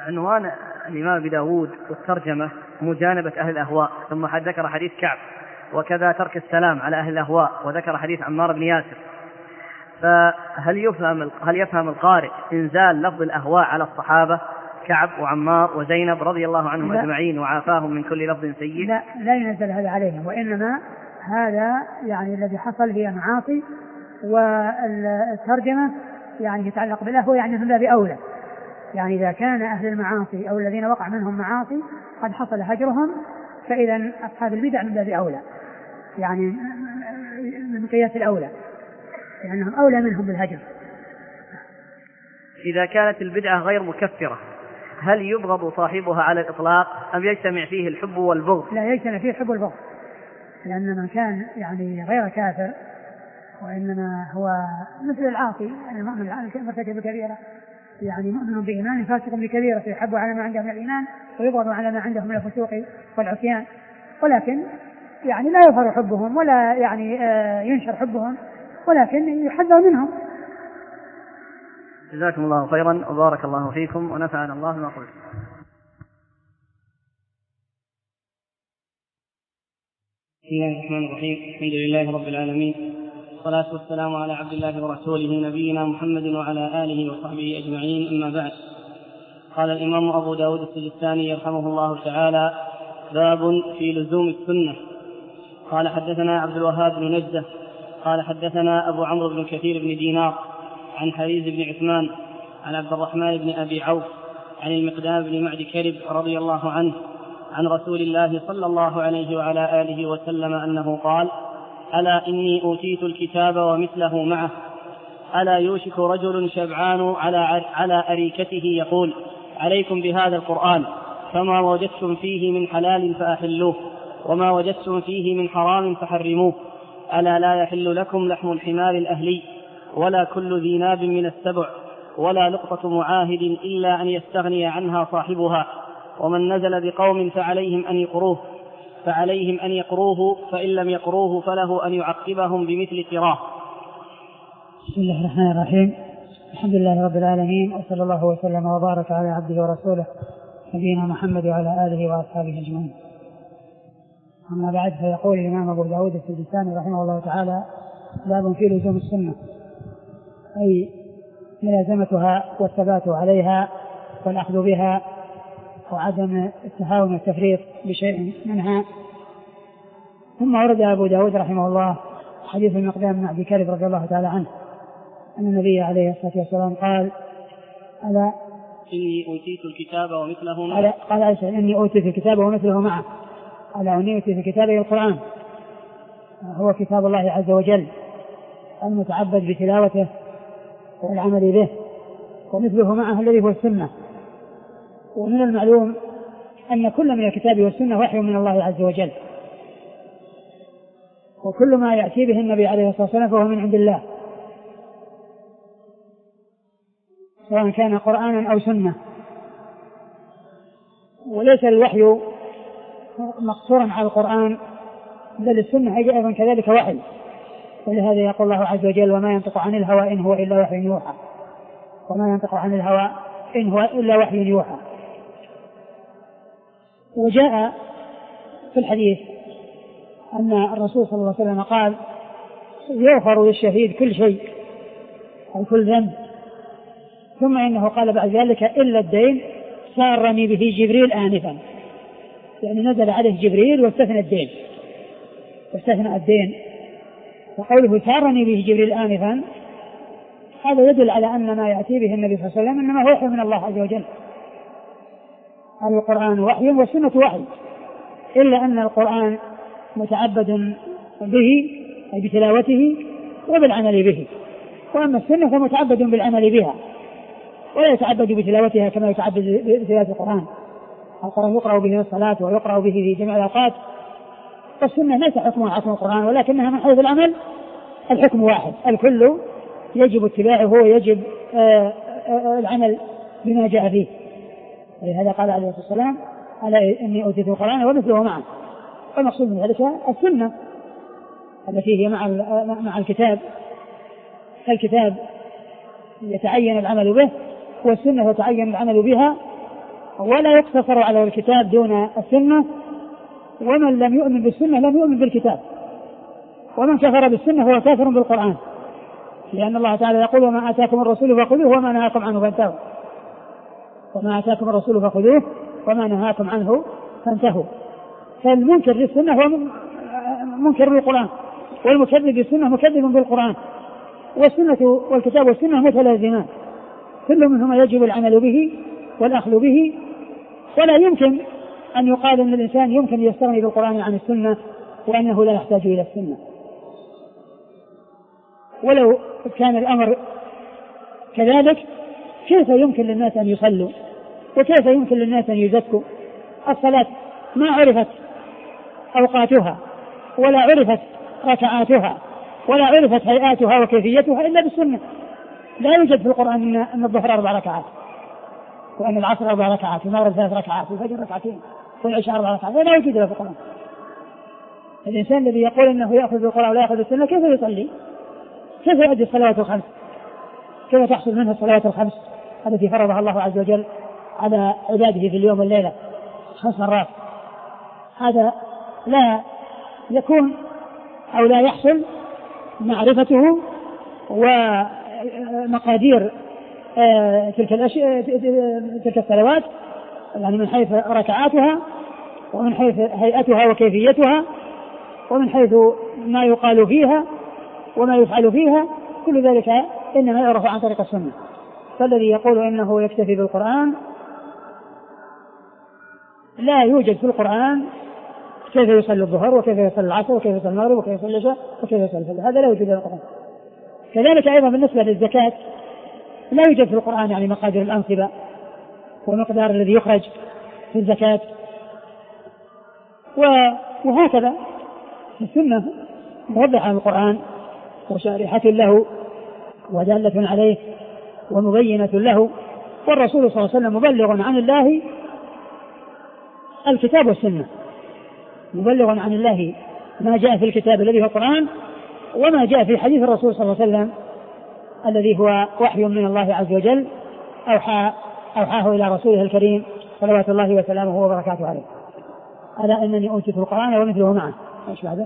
عنوان الإمام أبي داود والترجمة مجانبة أهل الأهواء، ثم ذكر حديث كعب وكذا ترك السلام على أهل الأهواء، وذكر حديث عمار بن ياسر. فهل يفهم هل يفهم القارئ إنزال لفظ الأهواء على الصحابة كعب وعمار وزينب رضي الله عنهم أجمعين وعافاهم من كل لفظ سيء؟ لا لا ينزل هذا عليهم، وإنما هذا يعني الذي حصل هي معاصي، والترجمة يعني يتعلق بالأهواء يعني من باب أولى. يعني إذا كان أهل المعاصي أو الذين وقع منهم معاصي قد حصل هجرهم، فإذا أصحاب البدع من باب أولى، يعني من قياس الأولى، لأنهم يعني أولى منهم بالهجر. إذا كانت البدعة غير مكفرة هل يبغض صاحبها على الإطلاق أم يجتمع فيه الحب والبغض؟ لا، يجتمع فيه الحب والبغض، لأن من كان يعني غير كافر وإنما هو مثل العاصي، يعني المؤمن مرتكب كبيرة، يعني مؤمن بإيمان فاسق بكبيرة، فيحب على ما عنده من الإيمان ويبغض على ما عنده من الفسوق والعصيان، ولكن يعني لا يظهر حبهم ولا يعني ينشر حبهم، ولكن يحذر منهم. جزاكم الله خيرا وبارك الله فيكم ونفعنا الله بما قلت. بسم الله الرحمن الرحيم. الحمد لله رب العالمين، والصلاة والسلام على عبد الله ورسوله نبينا محمد وعلى آله وصحبه أجمعين، أما بعد. قال الإمام أبو داود السجستاني يرحمه الله تعالى: باب في لزوم السنة. قال حدثنا عبد الوهاب بن نجدة قال حدثنا أبو عمرو بن كثير بن دينار عن حريز بن عثمان عن عبد الرحمن بن أبي عوف عن المقدام بن معد كرب رضي الله عنه عن رسول الله صلى الله عليه وعلى آله وسلم أنه قال: ألا إني أوتيت الكتاب ومثله معه، ألا يوشك رجل شبعان على على أريكته يقول: عليكم بهذا القرآن، فما وجدتم فيه من حلال فأحلوه، وما وجدتم فيه من حرام فحرموه، ألا لا يحل لكم لحم الحمار الأهلي، ولا كل ذي ناب من السبع، ولا لقطة معاهد إلا أن يستغني عنها صاحبها، ومن نزل بقوم فعليهم أن يقروه فعليهم أن يقروه فإن لم يقروه فله أن يعقبهم بمثل قراه. بسم الله الرحمن الرحيم. الحمد لله رب العالمين، وصلى الله وسلم وبارك على عبده ورسوله نبينا محمد وعلى آله وأصحابه أجمعين. أما بعد، فيقول الإمام أبو داود السجستاني رحمه الله تعالى: باب في لزوم السنة، أي ملازمتها والثبات عليها والأخذ بها وعدم التهاون والتفريط بشيء منها. ثم ورد أبو داود رحمه الله حديث المقدام بن معد كرب رضي الله تعالى عنه أن النبي عليه الصلاة والسلام قال: ألا إني أوتيت الكتاب ومثله معه. قال عيسى: إني أوتيت الكتاب ومثله معه. ألا إني أوتيت الكتاب القرآن، هو كتاب الله عز وجل المتعبد بتلاوته والعمل به، ومثله معه الذي هو السنة. ومن المعلوم أن كل من الكتاب والسنة وحي من الله عز وجل، وكل ما يأتي به النبي عليه الصلاة والسلام فهو من عند الله، سواء كان قرآنا أو سنة. وليس الوحي مقصورا على القرآن، بل السنة أيضا كذلك وحي. ولهذا يقول الله عز وجل: وما ينطق عن الهوى إن هو إلا وحي يوحى. وما ينطق عن الهوى إن هو إلا وحي يوحى. وجاء في الحديث أن الرسول صلى الله عليه وسلم قال: يغفر للشهيد كل شيء أو كل ذنب، ثم إنه قال بعد ذلك: إلا الدين سارني به جبريل آنفا، يعني نزل عليه جبريل واستثنى الدين واستثنى الدين وقوله سارني به جبريل آنفا هذا يدل على أن ما يأتي به النبي صلى الله عليه وسلم إنما هو وحي من الله عز وجل. القرآن وحي والسنة وحي، إلا أن القرآن متعبد به أي بتلاوته وبالعمل به، وأما السنة فمتعبد بالعمل بها ولا يتعبد بتلاوتها كما يتعبد بتلاوة القرآن. القرآن يقرأ به الصلاة ويقرأ به في جميع الأوقات، والسنة ليس حكمها حكم القرآن، ولكنها من حيث العمل الحكم واحد، الكل يجب اتباعه ويجب آآ آآ العمل بما جاء فيه. ولهذا قال عليه الصلاة والسلام: ألا إني أوتيت القرآن ومثله معه. والمقصود من ذلك السنة التي هي مع مع الكتاب، فالكتاب يتعين العمل به والسنة يتعين العمل بها، ولا يقتصر على الكتاب دون السنة، ومن لم يؤمن بالسنة لم يؤمن بالكتاب، ومن كفر بالسنة هو كافر بالقرآن، لأن الله تعالى يقول وما آتاكم الرسول فخذوه وما نهاكم عنه فانتهوا، وما آتاكم الرسول فخذوه وما نهاكم عنه فانتهوا. فالمنكر للسنة هو منكر بالقرآن، والمكذب بالسنة مكذب بالقرآن، والسنة والكتاب والسنة متلازمان، كل منهما يجب العمل به والأخذ به، ولا يمكن أن يقال أن الإنسان يمكن يستغني بالقرآن عن السنة وأنه لا يحتاج إلى السنة. ولو كان الأمر كذلك كيف يمكن للناس أن يصلوا، وكيف يمكن للناس أن يزكوا؟ الصلاة ما عرفت أوقاتها ولا عرفت ركعاتها ولا عرفت هيئاتها وكيفيتها إلا بالسنة. لا يوجد في القرآن أن الظهر أربع ركعات، وأن العصر أربع ركعات، والمغرب ثلاث ركعات، والفجر ركعتين، والعشاء أربع ركعات، لا يوجد في القرآن. الإنسان الذي يقول أنه يأخذ بالقرآن ولا يأخذ بالسنة كيف يصلي؟ كيف يؤدي الصلوات الخمس؟ كيف تحصل منها الصلوات الخمس التي فرضها الله عز وجل على عباده في اليوم والليلة خمس مرات؟ هذا لا يكون أو لا يحصل معرفته ومقادير تلك الأشياء تلك الصلوات، يعني من حيث ركعاتها ومن حيث هيئتها وكيفيتها ومن حيث ما يقال فيها وما يفعل فيها، كل ذلك إنما يعرف عن طريق السنة. فالذي يقول إنه يكتفي بالقرآن لا يوجد في القرآن كيف يصلي الظهر وكيف يصلي العصر وكيف يصلي المغرب وكيف يصلي العشاء وكيف يصلي الفجر، هذا لا يوجد في القرآن. كذلك أيضا بالنسبة للزكاة لا يوجد في القرآن يعني مقادير الأنصبة ومقدار الذي يخرج في الزكاة، وهكذا السنة موضحة عن القرآن وشارحة له ودالة عليه ومبينة له، والرسول صلى الله عليه وسلم مبلغ عن الله الكتاب والسنة، مبلغ عن الله ما جاء في الكتاب الذي هو القرآن وما جاء في حديث الرسول صلى الله عليه وسلم الذي هو وحي من الله عز وجل أوحى أوحاه إلى رسوله الكريم صلوات الله وسلامه وبركاته عليه. ألا إنني أوتيت القرآن ومثله معه. إيش بعده؟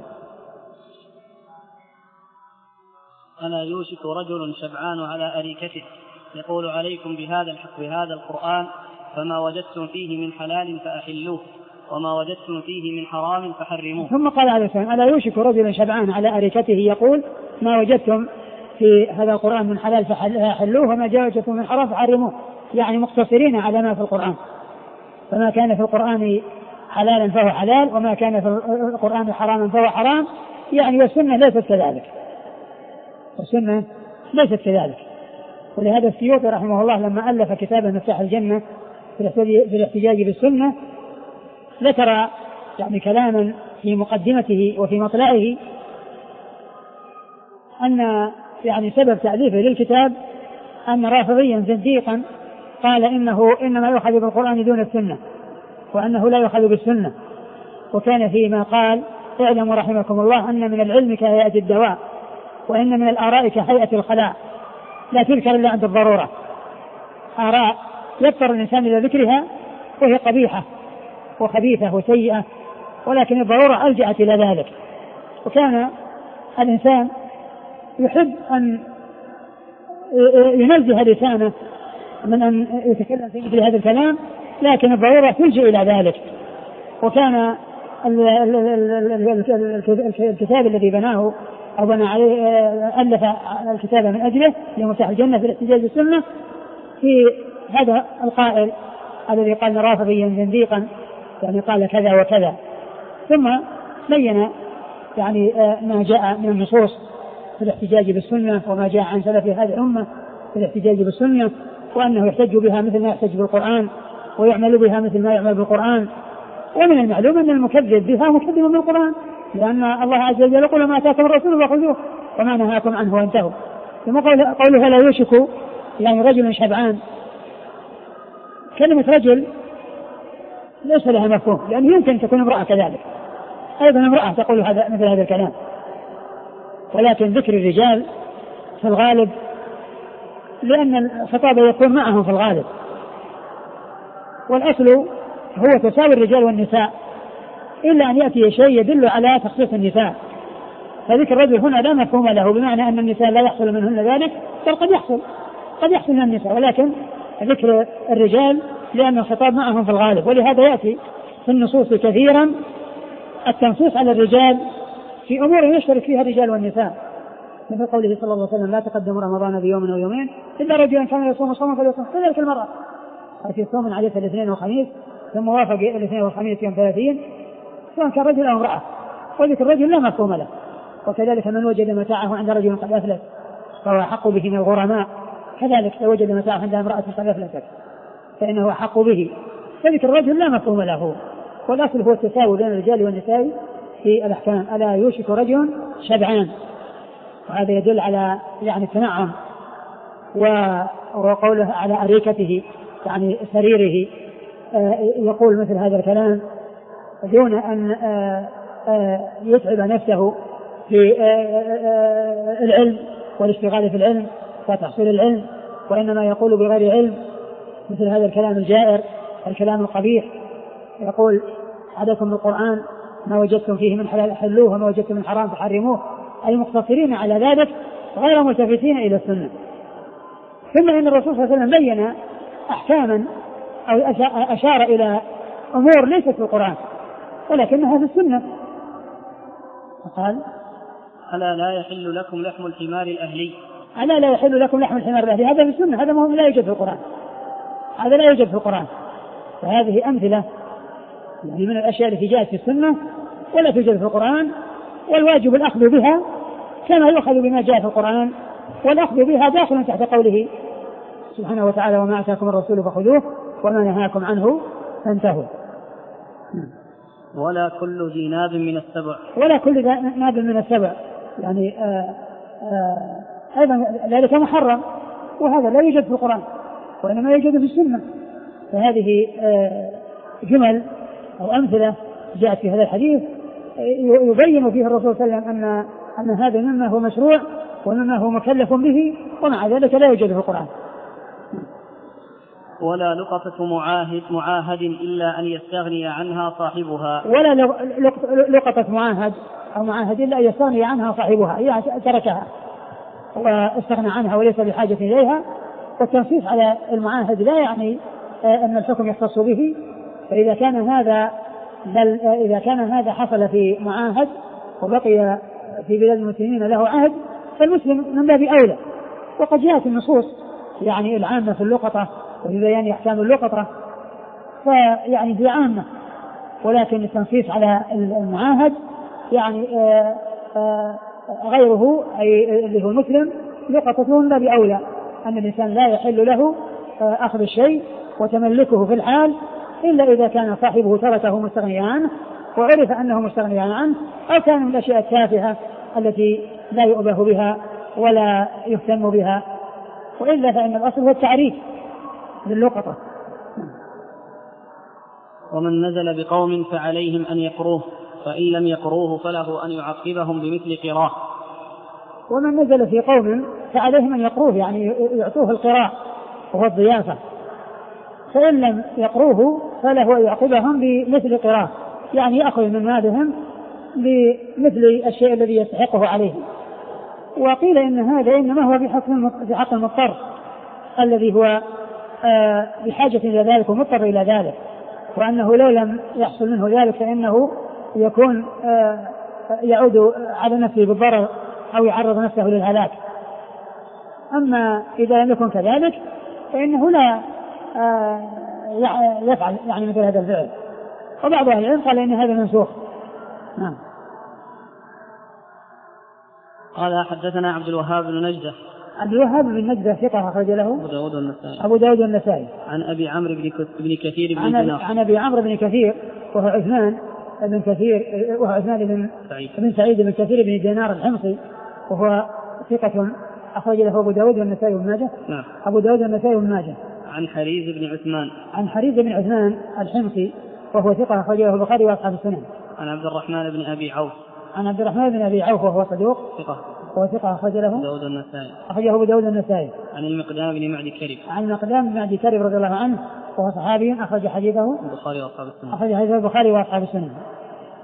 ألا يوشك رجل شبعان على أريكته يقول عليكم بهذا الحق بهذا القرآن فما وجدتم فيه من حلال فأحلوه وما وجدتم فيه من حرام فحرموه. ثم قال عليه السلام ألا يوشك رجل شبعان على أريكته يقول ما وجدتم في هذا القرآن من حلال فأحلوه وما وجدتم من حرام فحرموه، يعني مقتصرين على ما في القرآن، فما كان في القرآن حلالا فهو حلال وما كان في القرآن حراما فهو حرام، يعني والسنة ليست كذلك، والسنة ليست كذلك. ولهذا السيوطي رحمه الله لما ألف كتابا مفتاح الجنة في الاحتجاج بالسنة ذكر يعني كلاما في مقدمته وفي مطلعه أن يعني سبب تأليفه للكتاب أن رافضيا زنديقا قال إنه إنما يؤخذ بالقرآن دون السنة وأنه لا يؤخذ بالسنة، وكان فيما قال اعلموا رحمكم الله أن من العلم كهيئة الدواء وإن من الآراء كهيئة الخلاء لا تذكر إلا عند الضرورة، آراء يضطر الإنسان إلى ذكرها وهي قبيحة وخبيثة وسيئة، ولكن الضرورة ألجأت إلى ذلك. وكان الإنسان يحب أن ينزه لسانه من أن يتكلم في مثل هذا الكلام، لكن الضرورة تلجئ إلى ذلك. وكان الكتاب الذي بناه أو بنى عليه ألف الكتاب من أجله لمفتاح الجنة في الاحتجاج بالسنة في هذا القائل الذي قال رافضيا زنديقا، يعني قال كذا وكذا، ثم بين يعني ما جاء من النصوص في الاحتجاج بالسنة وما جاء عن سلف هذه الأمة في الاحتجاج بالسنة، وأنه يحتج بها مثل ما يحتج بالقرآن ويعمل بها مثل ما يعمل بالقرآن. ومن المعلوم أن المكذب بها مكذب بالقرآن، لأن الله عز وجل يقول ما آتاكم الرسول فخذوه وما نهاكم عنه فانتهوا. ثم قوله لا يوشك يعني رجل شبعان، كلمة رجل ليس لها مفهوم، لأنه يمكن تكون امرأة كذلك، أيضا امرأة تقول هذا مثل هذا الكلام، ولكن ذكر الرجال في الغالب لأن الخطاب يكون معهم في الغالب، والأصل هو تساوي الرجال والنساء إلا أن يأتي شيء يدل على تخصيص النساء. فذكر الرجل هنا لا مفهوم له، بمعنى أن النساء لا يحصل منهن ذلك، بل قد يحصل قد يحصل من النساء، ولكن ذكر الرجال لأن الخطاب معهم في الغالب. ولهذا يأتي في النصوص كثيرا التنصيص على الرجال في أمور يشترك فيها الرجال والنساء، مثل قوله صلى الله عليه وسلم: لا تقدم رمضان بيوم أو يومين إلا رجلا كان يصوم صوما فليصوم. كذلك المرأة في صوم عليه الاثنين والخميس ثم وافق الاثنين والخميس يوم ثلاثين، سواء كان رجل أو امرأة، وذكر الرجل لا مفهوم له. وكذلك من وجد متاعه عند رجل قد أفلت فهو أحق به من الغرماء، كذلك لو وجد متاعه عند امرأة قد أفلتت فإنه أحق به. فذكر الرجل لا مفهوم له، والأصل هو التساوي بين الرجال والنساء في الأحكام. ألا يوشك رجل شبعان، وهذا يدل على يعني التنعم، وقوله على أريكته يعني سريره يقول مثل هذا الكلام دون أن يتعب نفسه في العلم والاشتغال في العلم وتحصيل العلم، وإنما يقول بغير علم مثل هذا الكلام الجائر الكلام القبيح. يقول: حدثكم بالقرآن ما وجدتم فيه من حلال حلوه وما وجدتم من حرام فحرموه، أي مقتصرين على ذلك غير ملتفتين إلى السنة. ثم إن الرسول صلى الله عليه وسلم بين أحكاما أو أشار إلى أمور ليست في القرآن ولكنها في السنة، فقال: ألا لا يحل لكم لحم الحمار الأهلي. ألا لا يحل لكم لحم الحمار الأهلي، هذا في السنة، هذا مهم لا يوجد في القرآن، هذا لا يوجد في القرآن. فهذه أمثلة يعني من الأشياء التي جاءت في السنة ولا توجد في القرآن، والواجب الأخذ بها كما يؤخذ بما جاء في القرآن، والأخذ بها داخل تحت قوله سبحانه وتعالى: وما آتاكم الرسول فخذوه وما نهاكم عنه فانتهوا. ولا كل ذي ناب من السبع. ولا كل ناب من السبع يعني آآ آآ أيضا ذلك محرم، وهذا لا يوجد في القرآن وإنما يوجد في السنة. فهذه جمل أو أمثلة جاءت في هذا الحديث يبين فيه الرسول صلى الله عليه وسلم أن أن هذا مما هو مشروع ومما هو مكلف به، ومع ذلك لا يوجد في القرآن. ولا لقطة معاهد معاهد إلا أن يستغني عنها صاحبها. ولا لقطة معاهد أو معاهد إلا أن يستغني عنها صاحبها، يعني تركها واستغنى عنها وليس بحاجة إليها. والتنصيص على المعاهد لا يعني أن الحكم يختص به، فإذا كان هذا بل إذا كان هذا حصل في معاهد وبقي في بلاد المسلمين له عهد فالمسلم من باب أولى. وقد جاءت النصوص يعني العامة في اللقطة وفي بيان أحكام اللقطة فيعني في عامة، ولكن التنصيص على المعاهد يعني آآ آآ غيره أي اللي هو المسلم لقطته من باب أولى، أن الإنسان لا يحل له أخذ الشيء وتملكه في الحال إلا إذا كان صاحبه تركه مستغنيا عنه وعرف أنه مستغنيا عنه، أو كان من الأشياء التافهة التي لا يؤبه بها ولا يهتم بها، وإلا فإن الأصل هو التعريف للقطة. ومن نزل بقوم فعليهم أن يقروه، فإن لم يقروه فله أن يعقبهم بمثل قراه. ومن نزل في قوم فعليهم أن يقروه يعني يعطوه القراء وهو الضيافة، فإن لم يقروه فله أن يعقبهم بمثل قراه، يعني يأخذ من مالهم بمثل الشيء الذي يستحقه عليهم. وقيل إن هذا إنما هو في حق المضطر الذي هو آه بحاجة إلى ذلك ومضطر إلى ذلك، وأنه لو لم يحصل منه ذلك فإنه يكون آه يعود على نفسه بالضرر أو يعرض نفسه للهلاك. أما إذا لم يكن كذلك فإنه لا آه يفعل يعني مثل هذا الفعل. وبعض أهل العلم قال إن هذا منسوخ. نعم. قال حدثنا عبد الوهاب بن نجدة. عبد الوهاب بن نجدة ثقة أخرج له أبو داود والنسائي. أبو داود والنسائي. عن أبي عمرو بن كثير بن عن, دينار. عن أبي عمرو بن كثير وهو عثمان بن كثير وهو عثمان بن سعيد بن سعيد بن كثير بن دينار الحمصي، وهو ثقة أخرج له أبو داود والنسائي وابن ماجه. نعم. أبو داود والنسائي وابن ماجه. عن حريز بن عثمان. عن حريز بن عثمان الحمصي وهو ثقة أخرج له البخاري وأصحاب السنن. عن عبد الرحمن بن أبي عوف. عن عبد الرحمن بن أبي عوف وهو صدوق ثقة. وهو ثقة أخرج له داود النسائي. أخرجه أبو داود النسائي. عن المقدام بن معدي كرب. عن المقدام بن معدي كرب رضي الله عنه وهو صحابي أخرج حديثه البخاري وأصحاب السنن. أخرج حديثه البخاري وأصحاب السنن.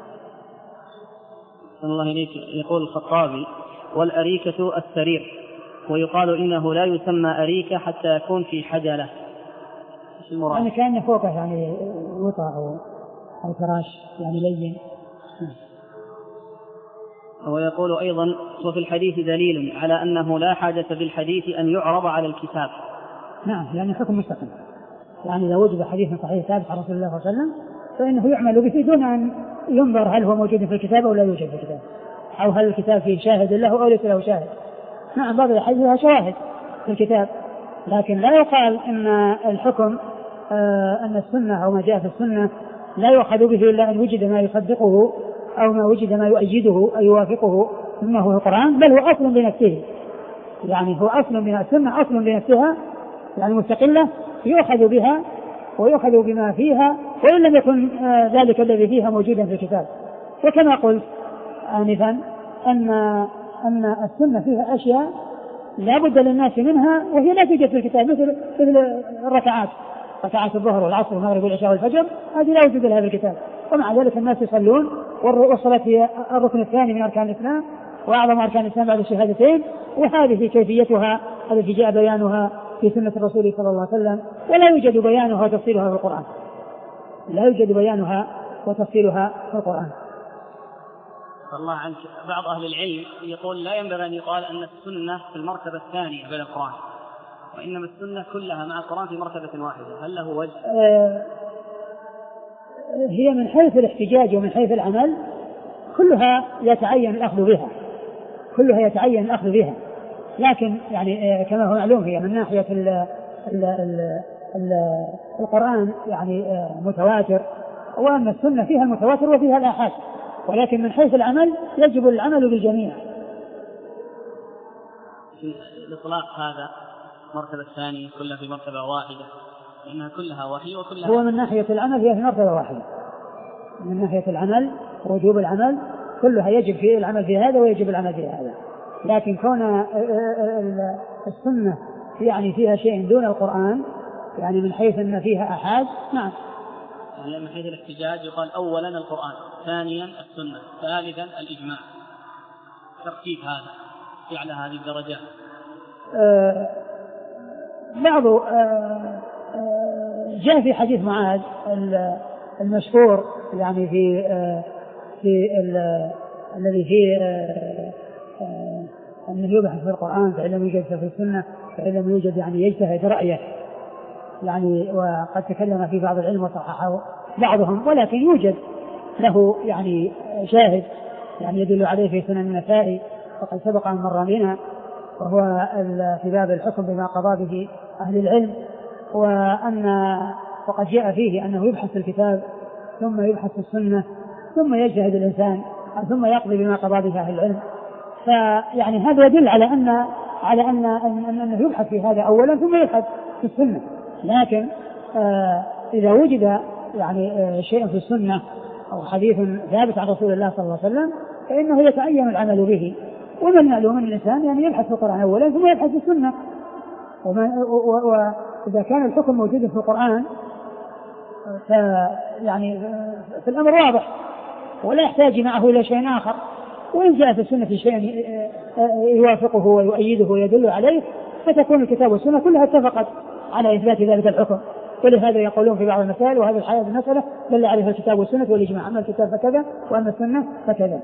صلى الله عليك. يقول الخطابي: والأريكة السرير، ويقال إنه لا يسمى أريكة حتى يكون في حجلة. ايش المراد؟ يعني كأنه فوقه يعني وطأ أو أو فراش يعني لين. ويقول أيضا: وفي الحديث دليل على أنه لا حاجة بالحديث أن يعرض على الكتاب. نعم، لأنه حكم مستقل، يعني إذا وجد حديث صحيح ثابت عن رسول الله صلى الله عليه وسلم فإنه يعمل به دون أن ينظر هل هو موجود في الكتاب أو لا يوجد في الكتاب، أو هل الكتاب فيه شاهد له أو ليس له شاهد. نعم، بعض الأحاديث لها شواهد في الكتاب، لكن لا يقال أن الحكم آه أن السنة أو ما جاء في السنة لا يؤخذ به إلا أن وجد ما يصدقه أو ما وجد ما يؤيده أو يوافقه مما هو القرآن، بل هو أصل بنفسه، يعني هو أصل من السنة، أصل بنفسها يعني مستقلة يؤخذ بها ويؤخذ بما فيها، وإن لم يكن آه ذلك الذي فيها موجودا في الكتاب. وكما قلت آنفا أن أن السنة فيها أشياء لا بد للناس منها وهي لا توجد في الكتاب، مثل مثل الركعات، ركعات الظهر والعصر والمغرب والعشاء والفجر، هذه لا وجود لها في الكتاب، ومع ذلك الناس يصلون، والصلاة هي الركن الثاني من أركان الإسلام وأعظم أركان الإسلام بعد الشهادتين، وهذه كيفيتها التي جاء بيانها في سنة الرسول صلى الله عليه وسلم، ولا يوجد بيانها وتفصيلها في القرآن، لا يوجد بيانها وتفصيلها في القرآن. الله عنك. بعض أهل العلم يقول لا ينبغي أن يقال أن السنة في المرتبة الثانية بين القرآن، وإنما السنة كلها مع القرآن في مرتبة واحدة، هل له وجه؟ آه هي من حيث الاحتجاج ومن حيث العمل كلها يتعين الأخذ بها، كلها يتعين الأخذ بها، لكن يعني آه كما هو معلوم هي من ناحية ال ال ال ال القرآن يعني آه متواتر، وأن السنة فيها المتواتر وفيها الآحاد، ولكن من حيث العمل يجب العمل بالجميع. الإطلاق هذا مرتبة الثانية كلها في مرتبة واحدة، لأنها كلها وحي وكلها هو من ناحية العمل هي في مرتبة واحدة، من ناحية العمل وجوب العمل كلها يجب فيه العمل في هذا ويجب العمل في هذا، لكن كون السنة يعني فيها شيء دون القرآن يعني من حيث أن فيها أحاد، نعم، يعني من حيث الاحتجاج يقال أولا القرآن، ثانيا السنة، ثالثا الإجماع، ترتيب هذا على هذه الدرجات. آه بعض آه آه جاء في حديث معاذ المشهور يعني في آه في الذي فيه آه آه أنه يبحث في القرآن فإن لم يوجد في السنة فإن لم يوجد يعني يجتهد رأيه، يعني وقد تكلم في بعض العلم وصححه بعضهم، ولكن يوجد له يعني شاهد يعني يدل عليه في سنن النسائي وقد سبق أن مر بنا، وهو في باب الحكم بما قضى به أهل العلم، وأن وقد جاء فيه أنه يبحث في الكتاب ثم يبحث في السنة ثم يجتهد الإنسان ثم يقضي بما قضى به أهل العلم، فيعني هذا يدل على أن على أن أنه يبحث في هذا أولا ثم يبحث في السنة، لكن آه إذا وجد يعني آه شيء في السنة أو حديث ثابت عن رسول الله صلى الله عليه وسلم فإنه يتعين العمل به، ومن معلوم أن الإنسان يعني يبحث في القرآن أولا ثم يبحث في السنة، وإذا كان الحكم موجود في القرآن فيعني في الأمر واضح ولا يحتاج معه إلى شيء آخر، وإن جاء في السنة في شيء يوافقه ويؤيده ويدل عليه فتكون الكتاب والسنة كلها اتفقت على إثبات ذلك الحكم، ولهذا يقولون في بعض المسائل وهذه الحياة المسألة دل عليها الكتاب والسنة والإجماع، أما الكتاب فكذا وأما السنة فكذا.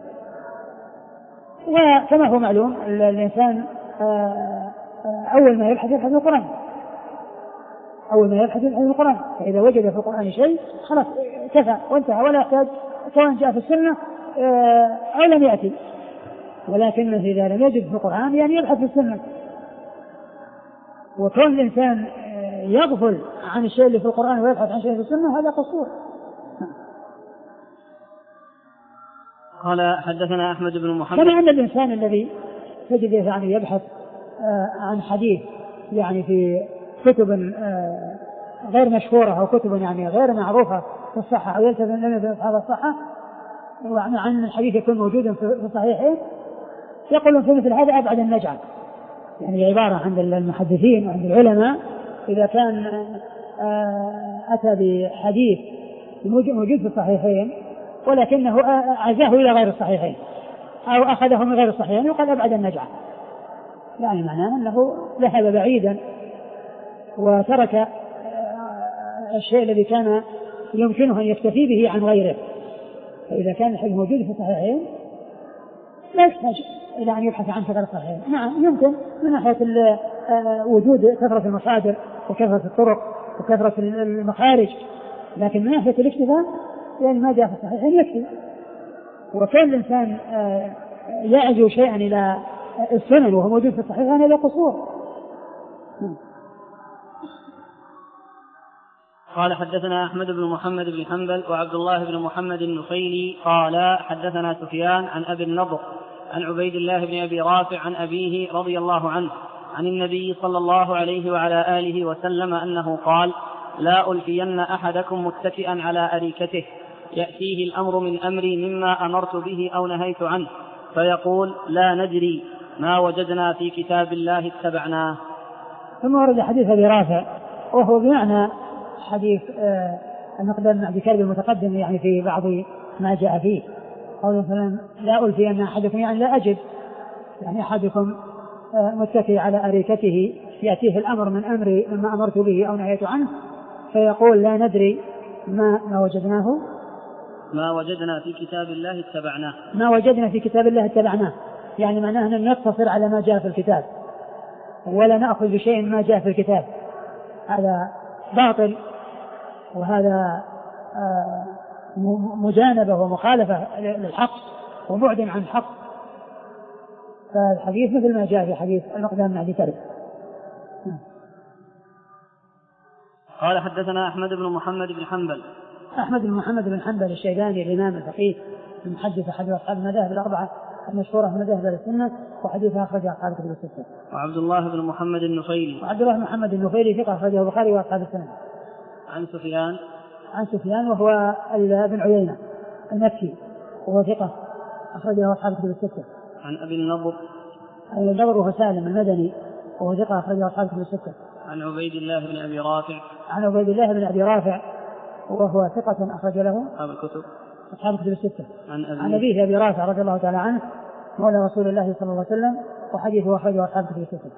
وكما هو معلوم الإنسان أول ما يبحث يبحث في القرآن، أول ما يبحث يبحث في القرآن، فإذا وجد في القرآن شيء خلاص كفى وانتهى ولا يحتاج سواء جاء في السنة أو لم يأتي، ولكن إذا لم يجد في القرآن يعني يبحث في السنة، وكون الإنسان يغفل عن الشيء اللي في القرآن ويبحث عن شيء في السنة هذا قصور. قال حدثنا أحمد بن محمد. كما أن الإنسان الذي تجد يعني يبحث عن حديث يعني في كتب غير مشهورة أو كتب يعني غير معروفة في الصحة أو يلتزم لنا بهذا الصحة وعن الحديث يكون موجودا في الصحيحين يقولون في مثل هذا أبعد النجعل، يعني عبارة عند المحدثين وعند العلماء إذا كان أتى بحديث موجود في الصحيحين ولكنه عزاه إلى غير الصحيحين أو أخذه من غير الصحيحين يقال أبعد النجعة، يعني معناه أنه ذهب بعيدا وترك الشيء الذي كان يمكنه أن يكتفي به عن غيره. فإذا كان الحديث موجود في الصحيحين لا يحتاج إلى أن يبحث عن كثرة الصحيحين. نعم يمكن من ناحية وجود كثرة المصادر وكثرة الطرق وكثرة المخارج، لكن من ناحية الاكتفاء يعني ما جاء في الصحيحين يكفي. وكان الإنسان يعزو شيئا إلى السنن وهو موجود في الصحيحين هذا قصور. قال حدثنا أحمد بن محمد بن حنبل وعبد الله بن محمد النفيلي قال حدثنا سفيان عن أبي النضر عن عبيد الله بن أبي رافع عن أبيه رضي الله عنه عن النبي صلى الله عليه وعلى آله وسلم أنه قال: لا ألفين أحدكم متكئا على أريكته يأتيه الأمر من أمري مما أمرت به أو نهيت عنه فيقول: لا ندري، ما وجدنا في كتاب الله اتبعناه. ثم ورد حديث أبي رافع وهو بمعنى حديث آه المقدام بن عبد كرب المتقدم، يعني في بعض ما جاء فيه قوله مثلا: لا ألفين أحدكم، يعني لا أجد، يعني أحدكم آه متكئ على أريكته يأتيه الأمر من أمري مما أمرت به أو نهيت عنه فيقول: لا ندري، ما, ما وجدناه ما وجدنا في كتاب الله اتبعناه ما وجدنا في كتاب الله اتبعناه، يعني معناه أن نقتصر على ما جاء في الكتاب ولا نأخذ بشيء ما جاء في الكتاب. هذا باطل، وهذا آه مجانبة ومخالفة للحق وبعد عن الحق. فالحديث مثل ما جاء في حديث المقدام بن عبد كرب. قال حدثنا أحمد بن محمد بن حنبل أحمد بن محمد بن حنبل الشيباني الإمام الفقيه المحدث أحد أصحاب المذاهب الأربعة المشهورة من مذاهب السنة، وحديثها أخرجه أصحاب الكتب الستة. وعبد الله بن محمد النفيلي وعبد الله بن محمد النفيلي ثقة أخرجه البخاري وأصحاب السنة. عن سفيان عن سفيان وهو ابن عيينة المكي وهو ثقة أخرجه أصحاب الكتب الستة. عن أبي النضر أبي النضر وهو سالم المدني وهو ثقة أخرجه أصحاب الكتب الستة. عن عبيد الله بن أبي رافع عن عبيد الله بن أبي رافع وهو ثقة أخرج له أصحاب الكتب أصحاب الكتب الستة. عن أبيه عن أبيه أبي رافع رضي الله تعالى عنه مولى رسول الله صلى الله عليه وسلم، وحديثه أخرجه أصحاب الكتب الستة.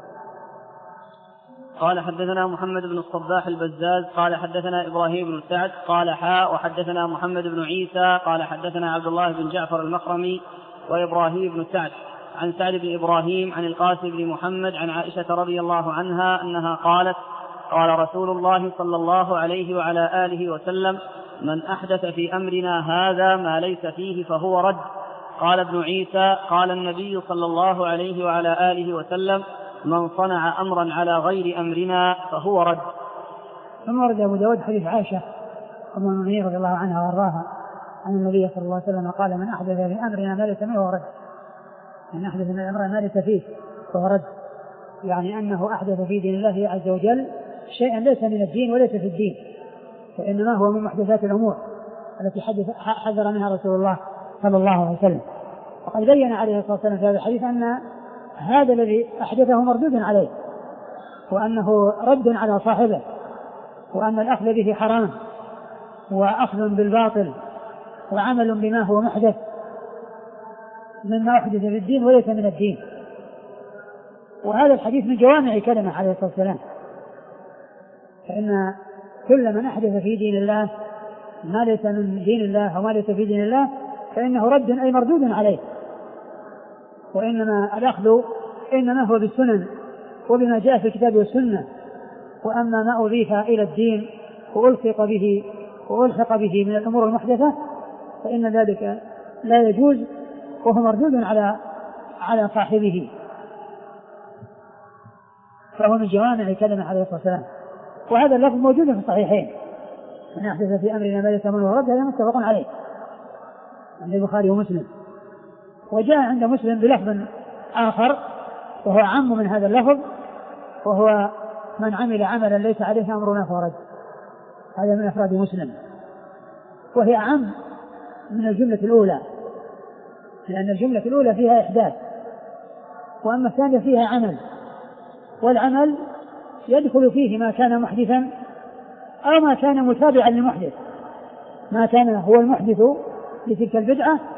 قال حدثنا محمد بن الصباح البزاز قال حدثنا إبراهيم بن سعد قال حاء وحدثنا محمد بن عيسى قال حدثنا عبد الله بن جعفر المخرمي وإبراهيم بن سعد عن سعد بن إبراهيم عن القاسم بن محمد عن عائشة رضي الله عنها أنها قالت: قال رسول الله صلى الله عليه وعلى آله وسلم: من أحدث في أمرنا هذا ما ليس فيه فهو رد. قال ابن عيسى: قال النبي صلى الله عليه وعلى آله وسلم: من صنع أمرا على غير أمرنا فهو رد. ثم ورد أبو داود حديث عائشة أم المؤمنين رضي الله عنها وارضاها عن النبي صلى الله عليه وسلم قال: من أحدث في أمرنا ما ليس فيه فهو رد. من أحدث في أمرنا ما ليس فيه فهو رد، يعني أنه أحدث في دين الله عز وجل شيئا ليس من الدين وليس في الدين، فإنما هو من محدثات الأمور التي حذر منها رسول الله صلى الله عليه وسلم. وقد بين عليه الصلاة والسلام في هذا الحديث أن هذا الذي أحدثه مردود عليه، وأنه رد على صاحبه، وأن الأخذ به حرام وأخذ بالباطل وعمل بما هو محدث مما أحدث في الدين وليس من الدين. وهذا الحديث من جوامع كلمة عليه الصلاة والسلام، فإن كل من أحدث في دين الله ما ليس من دين الله وما ليس في دين الله فإنه رد أي مردود عليه. وإنما الأخذ إنما هو بالسنن وبما جاء في الكتاب والسنة، وأما ما أضيف إلى الدين وألحق به وألحق به من الأمور المحدثة فإن ذلك لا يجوز وهو مردود على على صاحبه، فهو من جوامع كلمة عليه الصلاة والسلام. وهذا اللفظ موجود في الصحيحين: من أحدث في أمرنا ما ليس منه رد، هذا متفق عليه عند البخاري ومسلم. وجاء عند مسلم بلفظ آخر وهو أعم من هذا اللفظ، وهو: من عمل عملا ليس عليه أمرنا فهو رد. هذا من أفراد مسلم، وهي أعم من الجملة الأولى، لأن الجملة الأولى فيها إحداث، وأما الثانية فيها عمل، والعمل يدخل فيه ما كان محدثا أو ما كان متابعا للمحدث، ما كان هو المحدث لتلك البدعة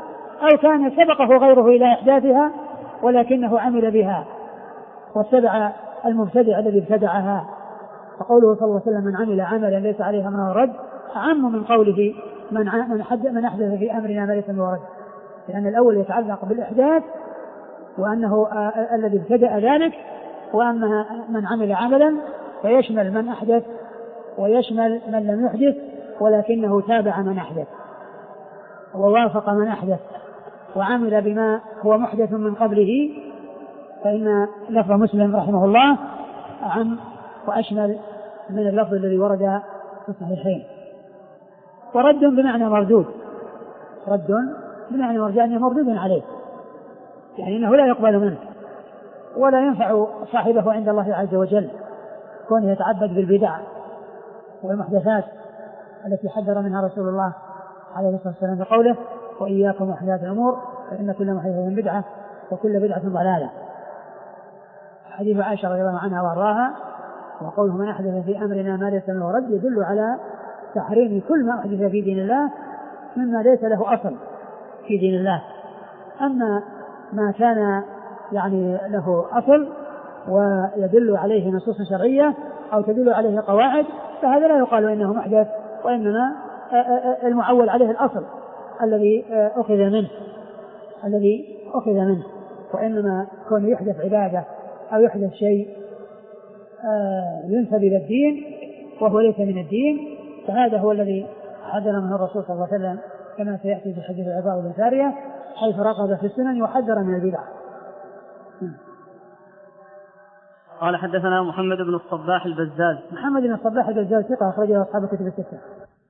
أو كان سبقه غيره إلى إحداثها ولكنه عمل بها واتبع المبتدع الذي ابتدعها. فقوله صلى الله عليه وسلم من عمل عملا ليس عليه أمرنا رد أعم من قوله من من أحدث في أمرنا ما ليس منه رد، لأن الأول يتعلق بالإحداث وأنه الذي ابتدأ ذلك، وأما من عمل عملا فيشمل من أحدث ويشمل من لم يحدث ولكنه تابع من أحدث ووافق من أحدث وعمل بما هو محدث من قبله، فإن لفظ مسلم رحمه الله أعم وأشمل من اللفظ الذي ورد في الصحيحين. ورد بمعنى مردود، رد بمعنى مرجع مردود عليه، يعني أنه لا يقبل منه ولا ينفع صاحبه عند الله عز وجل كونه يتعبد بالبدع والمحدثات التي حذر منها رسول الله عليه الصلاة والسلام بقوله وإياكم محدثات الأمور فإن كل محدثة بدعة وكل بدعة ضلالة. حديث عائشة رضي الله عنها وأرضاها وقوله من أحدث في أمرنا ما ليس منه رد يدل على تحريم كل ما أحدث في دين الله مما ليس له أصل في دين الله. أما ما كان يعني له أصل ويدل عليه نصوص شرعية أو تدل عليه قواعد فهذا لا يقال إنه محدث، وإنما المعول عليه الأصل الذي أخذ منه الذي أخذ منه وإنما كون يحدث عبادة أو يحدث شيء ينسب إلى الدين وهو ليس من الدين فهذا هو الذي حذر منه الرسول صلى الله عليه وسلم كما سيأتي في حديث العباد بن سارية حيث رغب في السنن وحذر من البدع. قال حدثنا محمد بن الصباح البزاز. محمد بن الصباح البزاز ثقة أخرجه أصحاب الكتب الستة.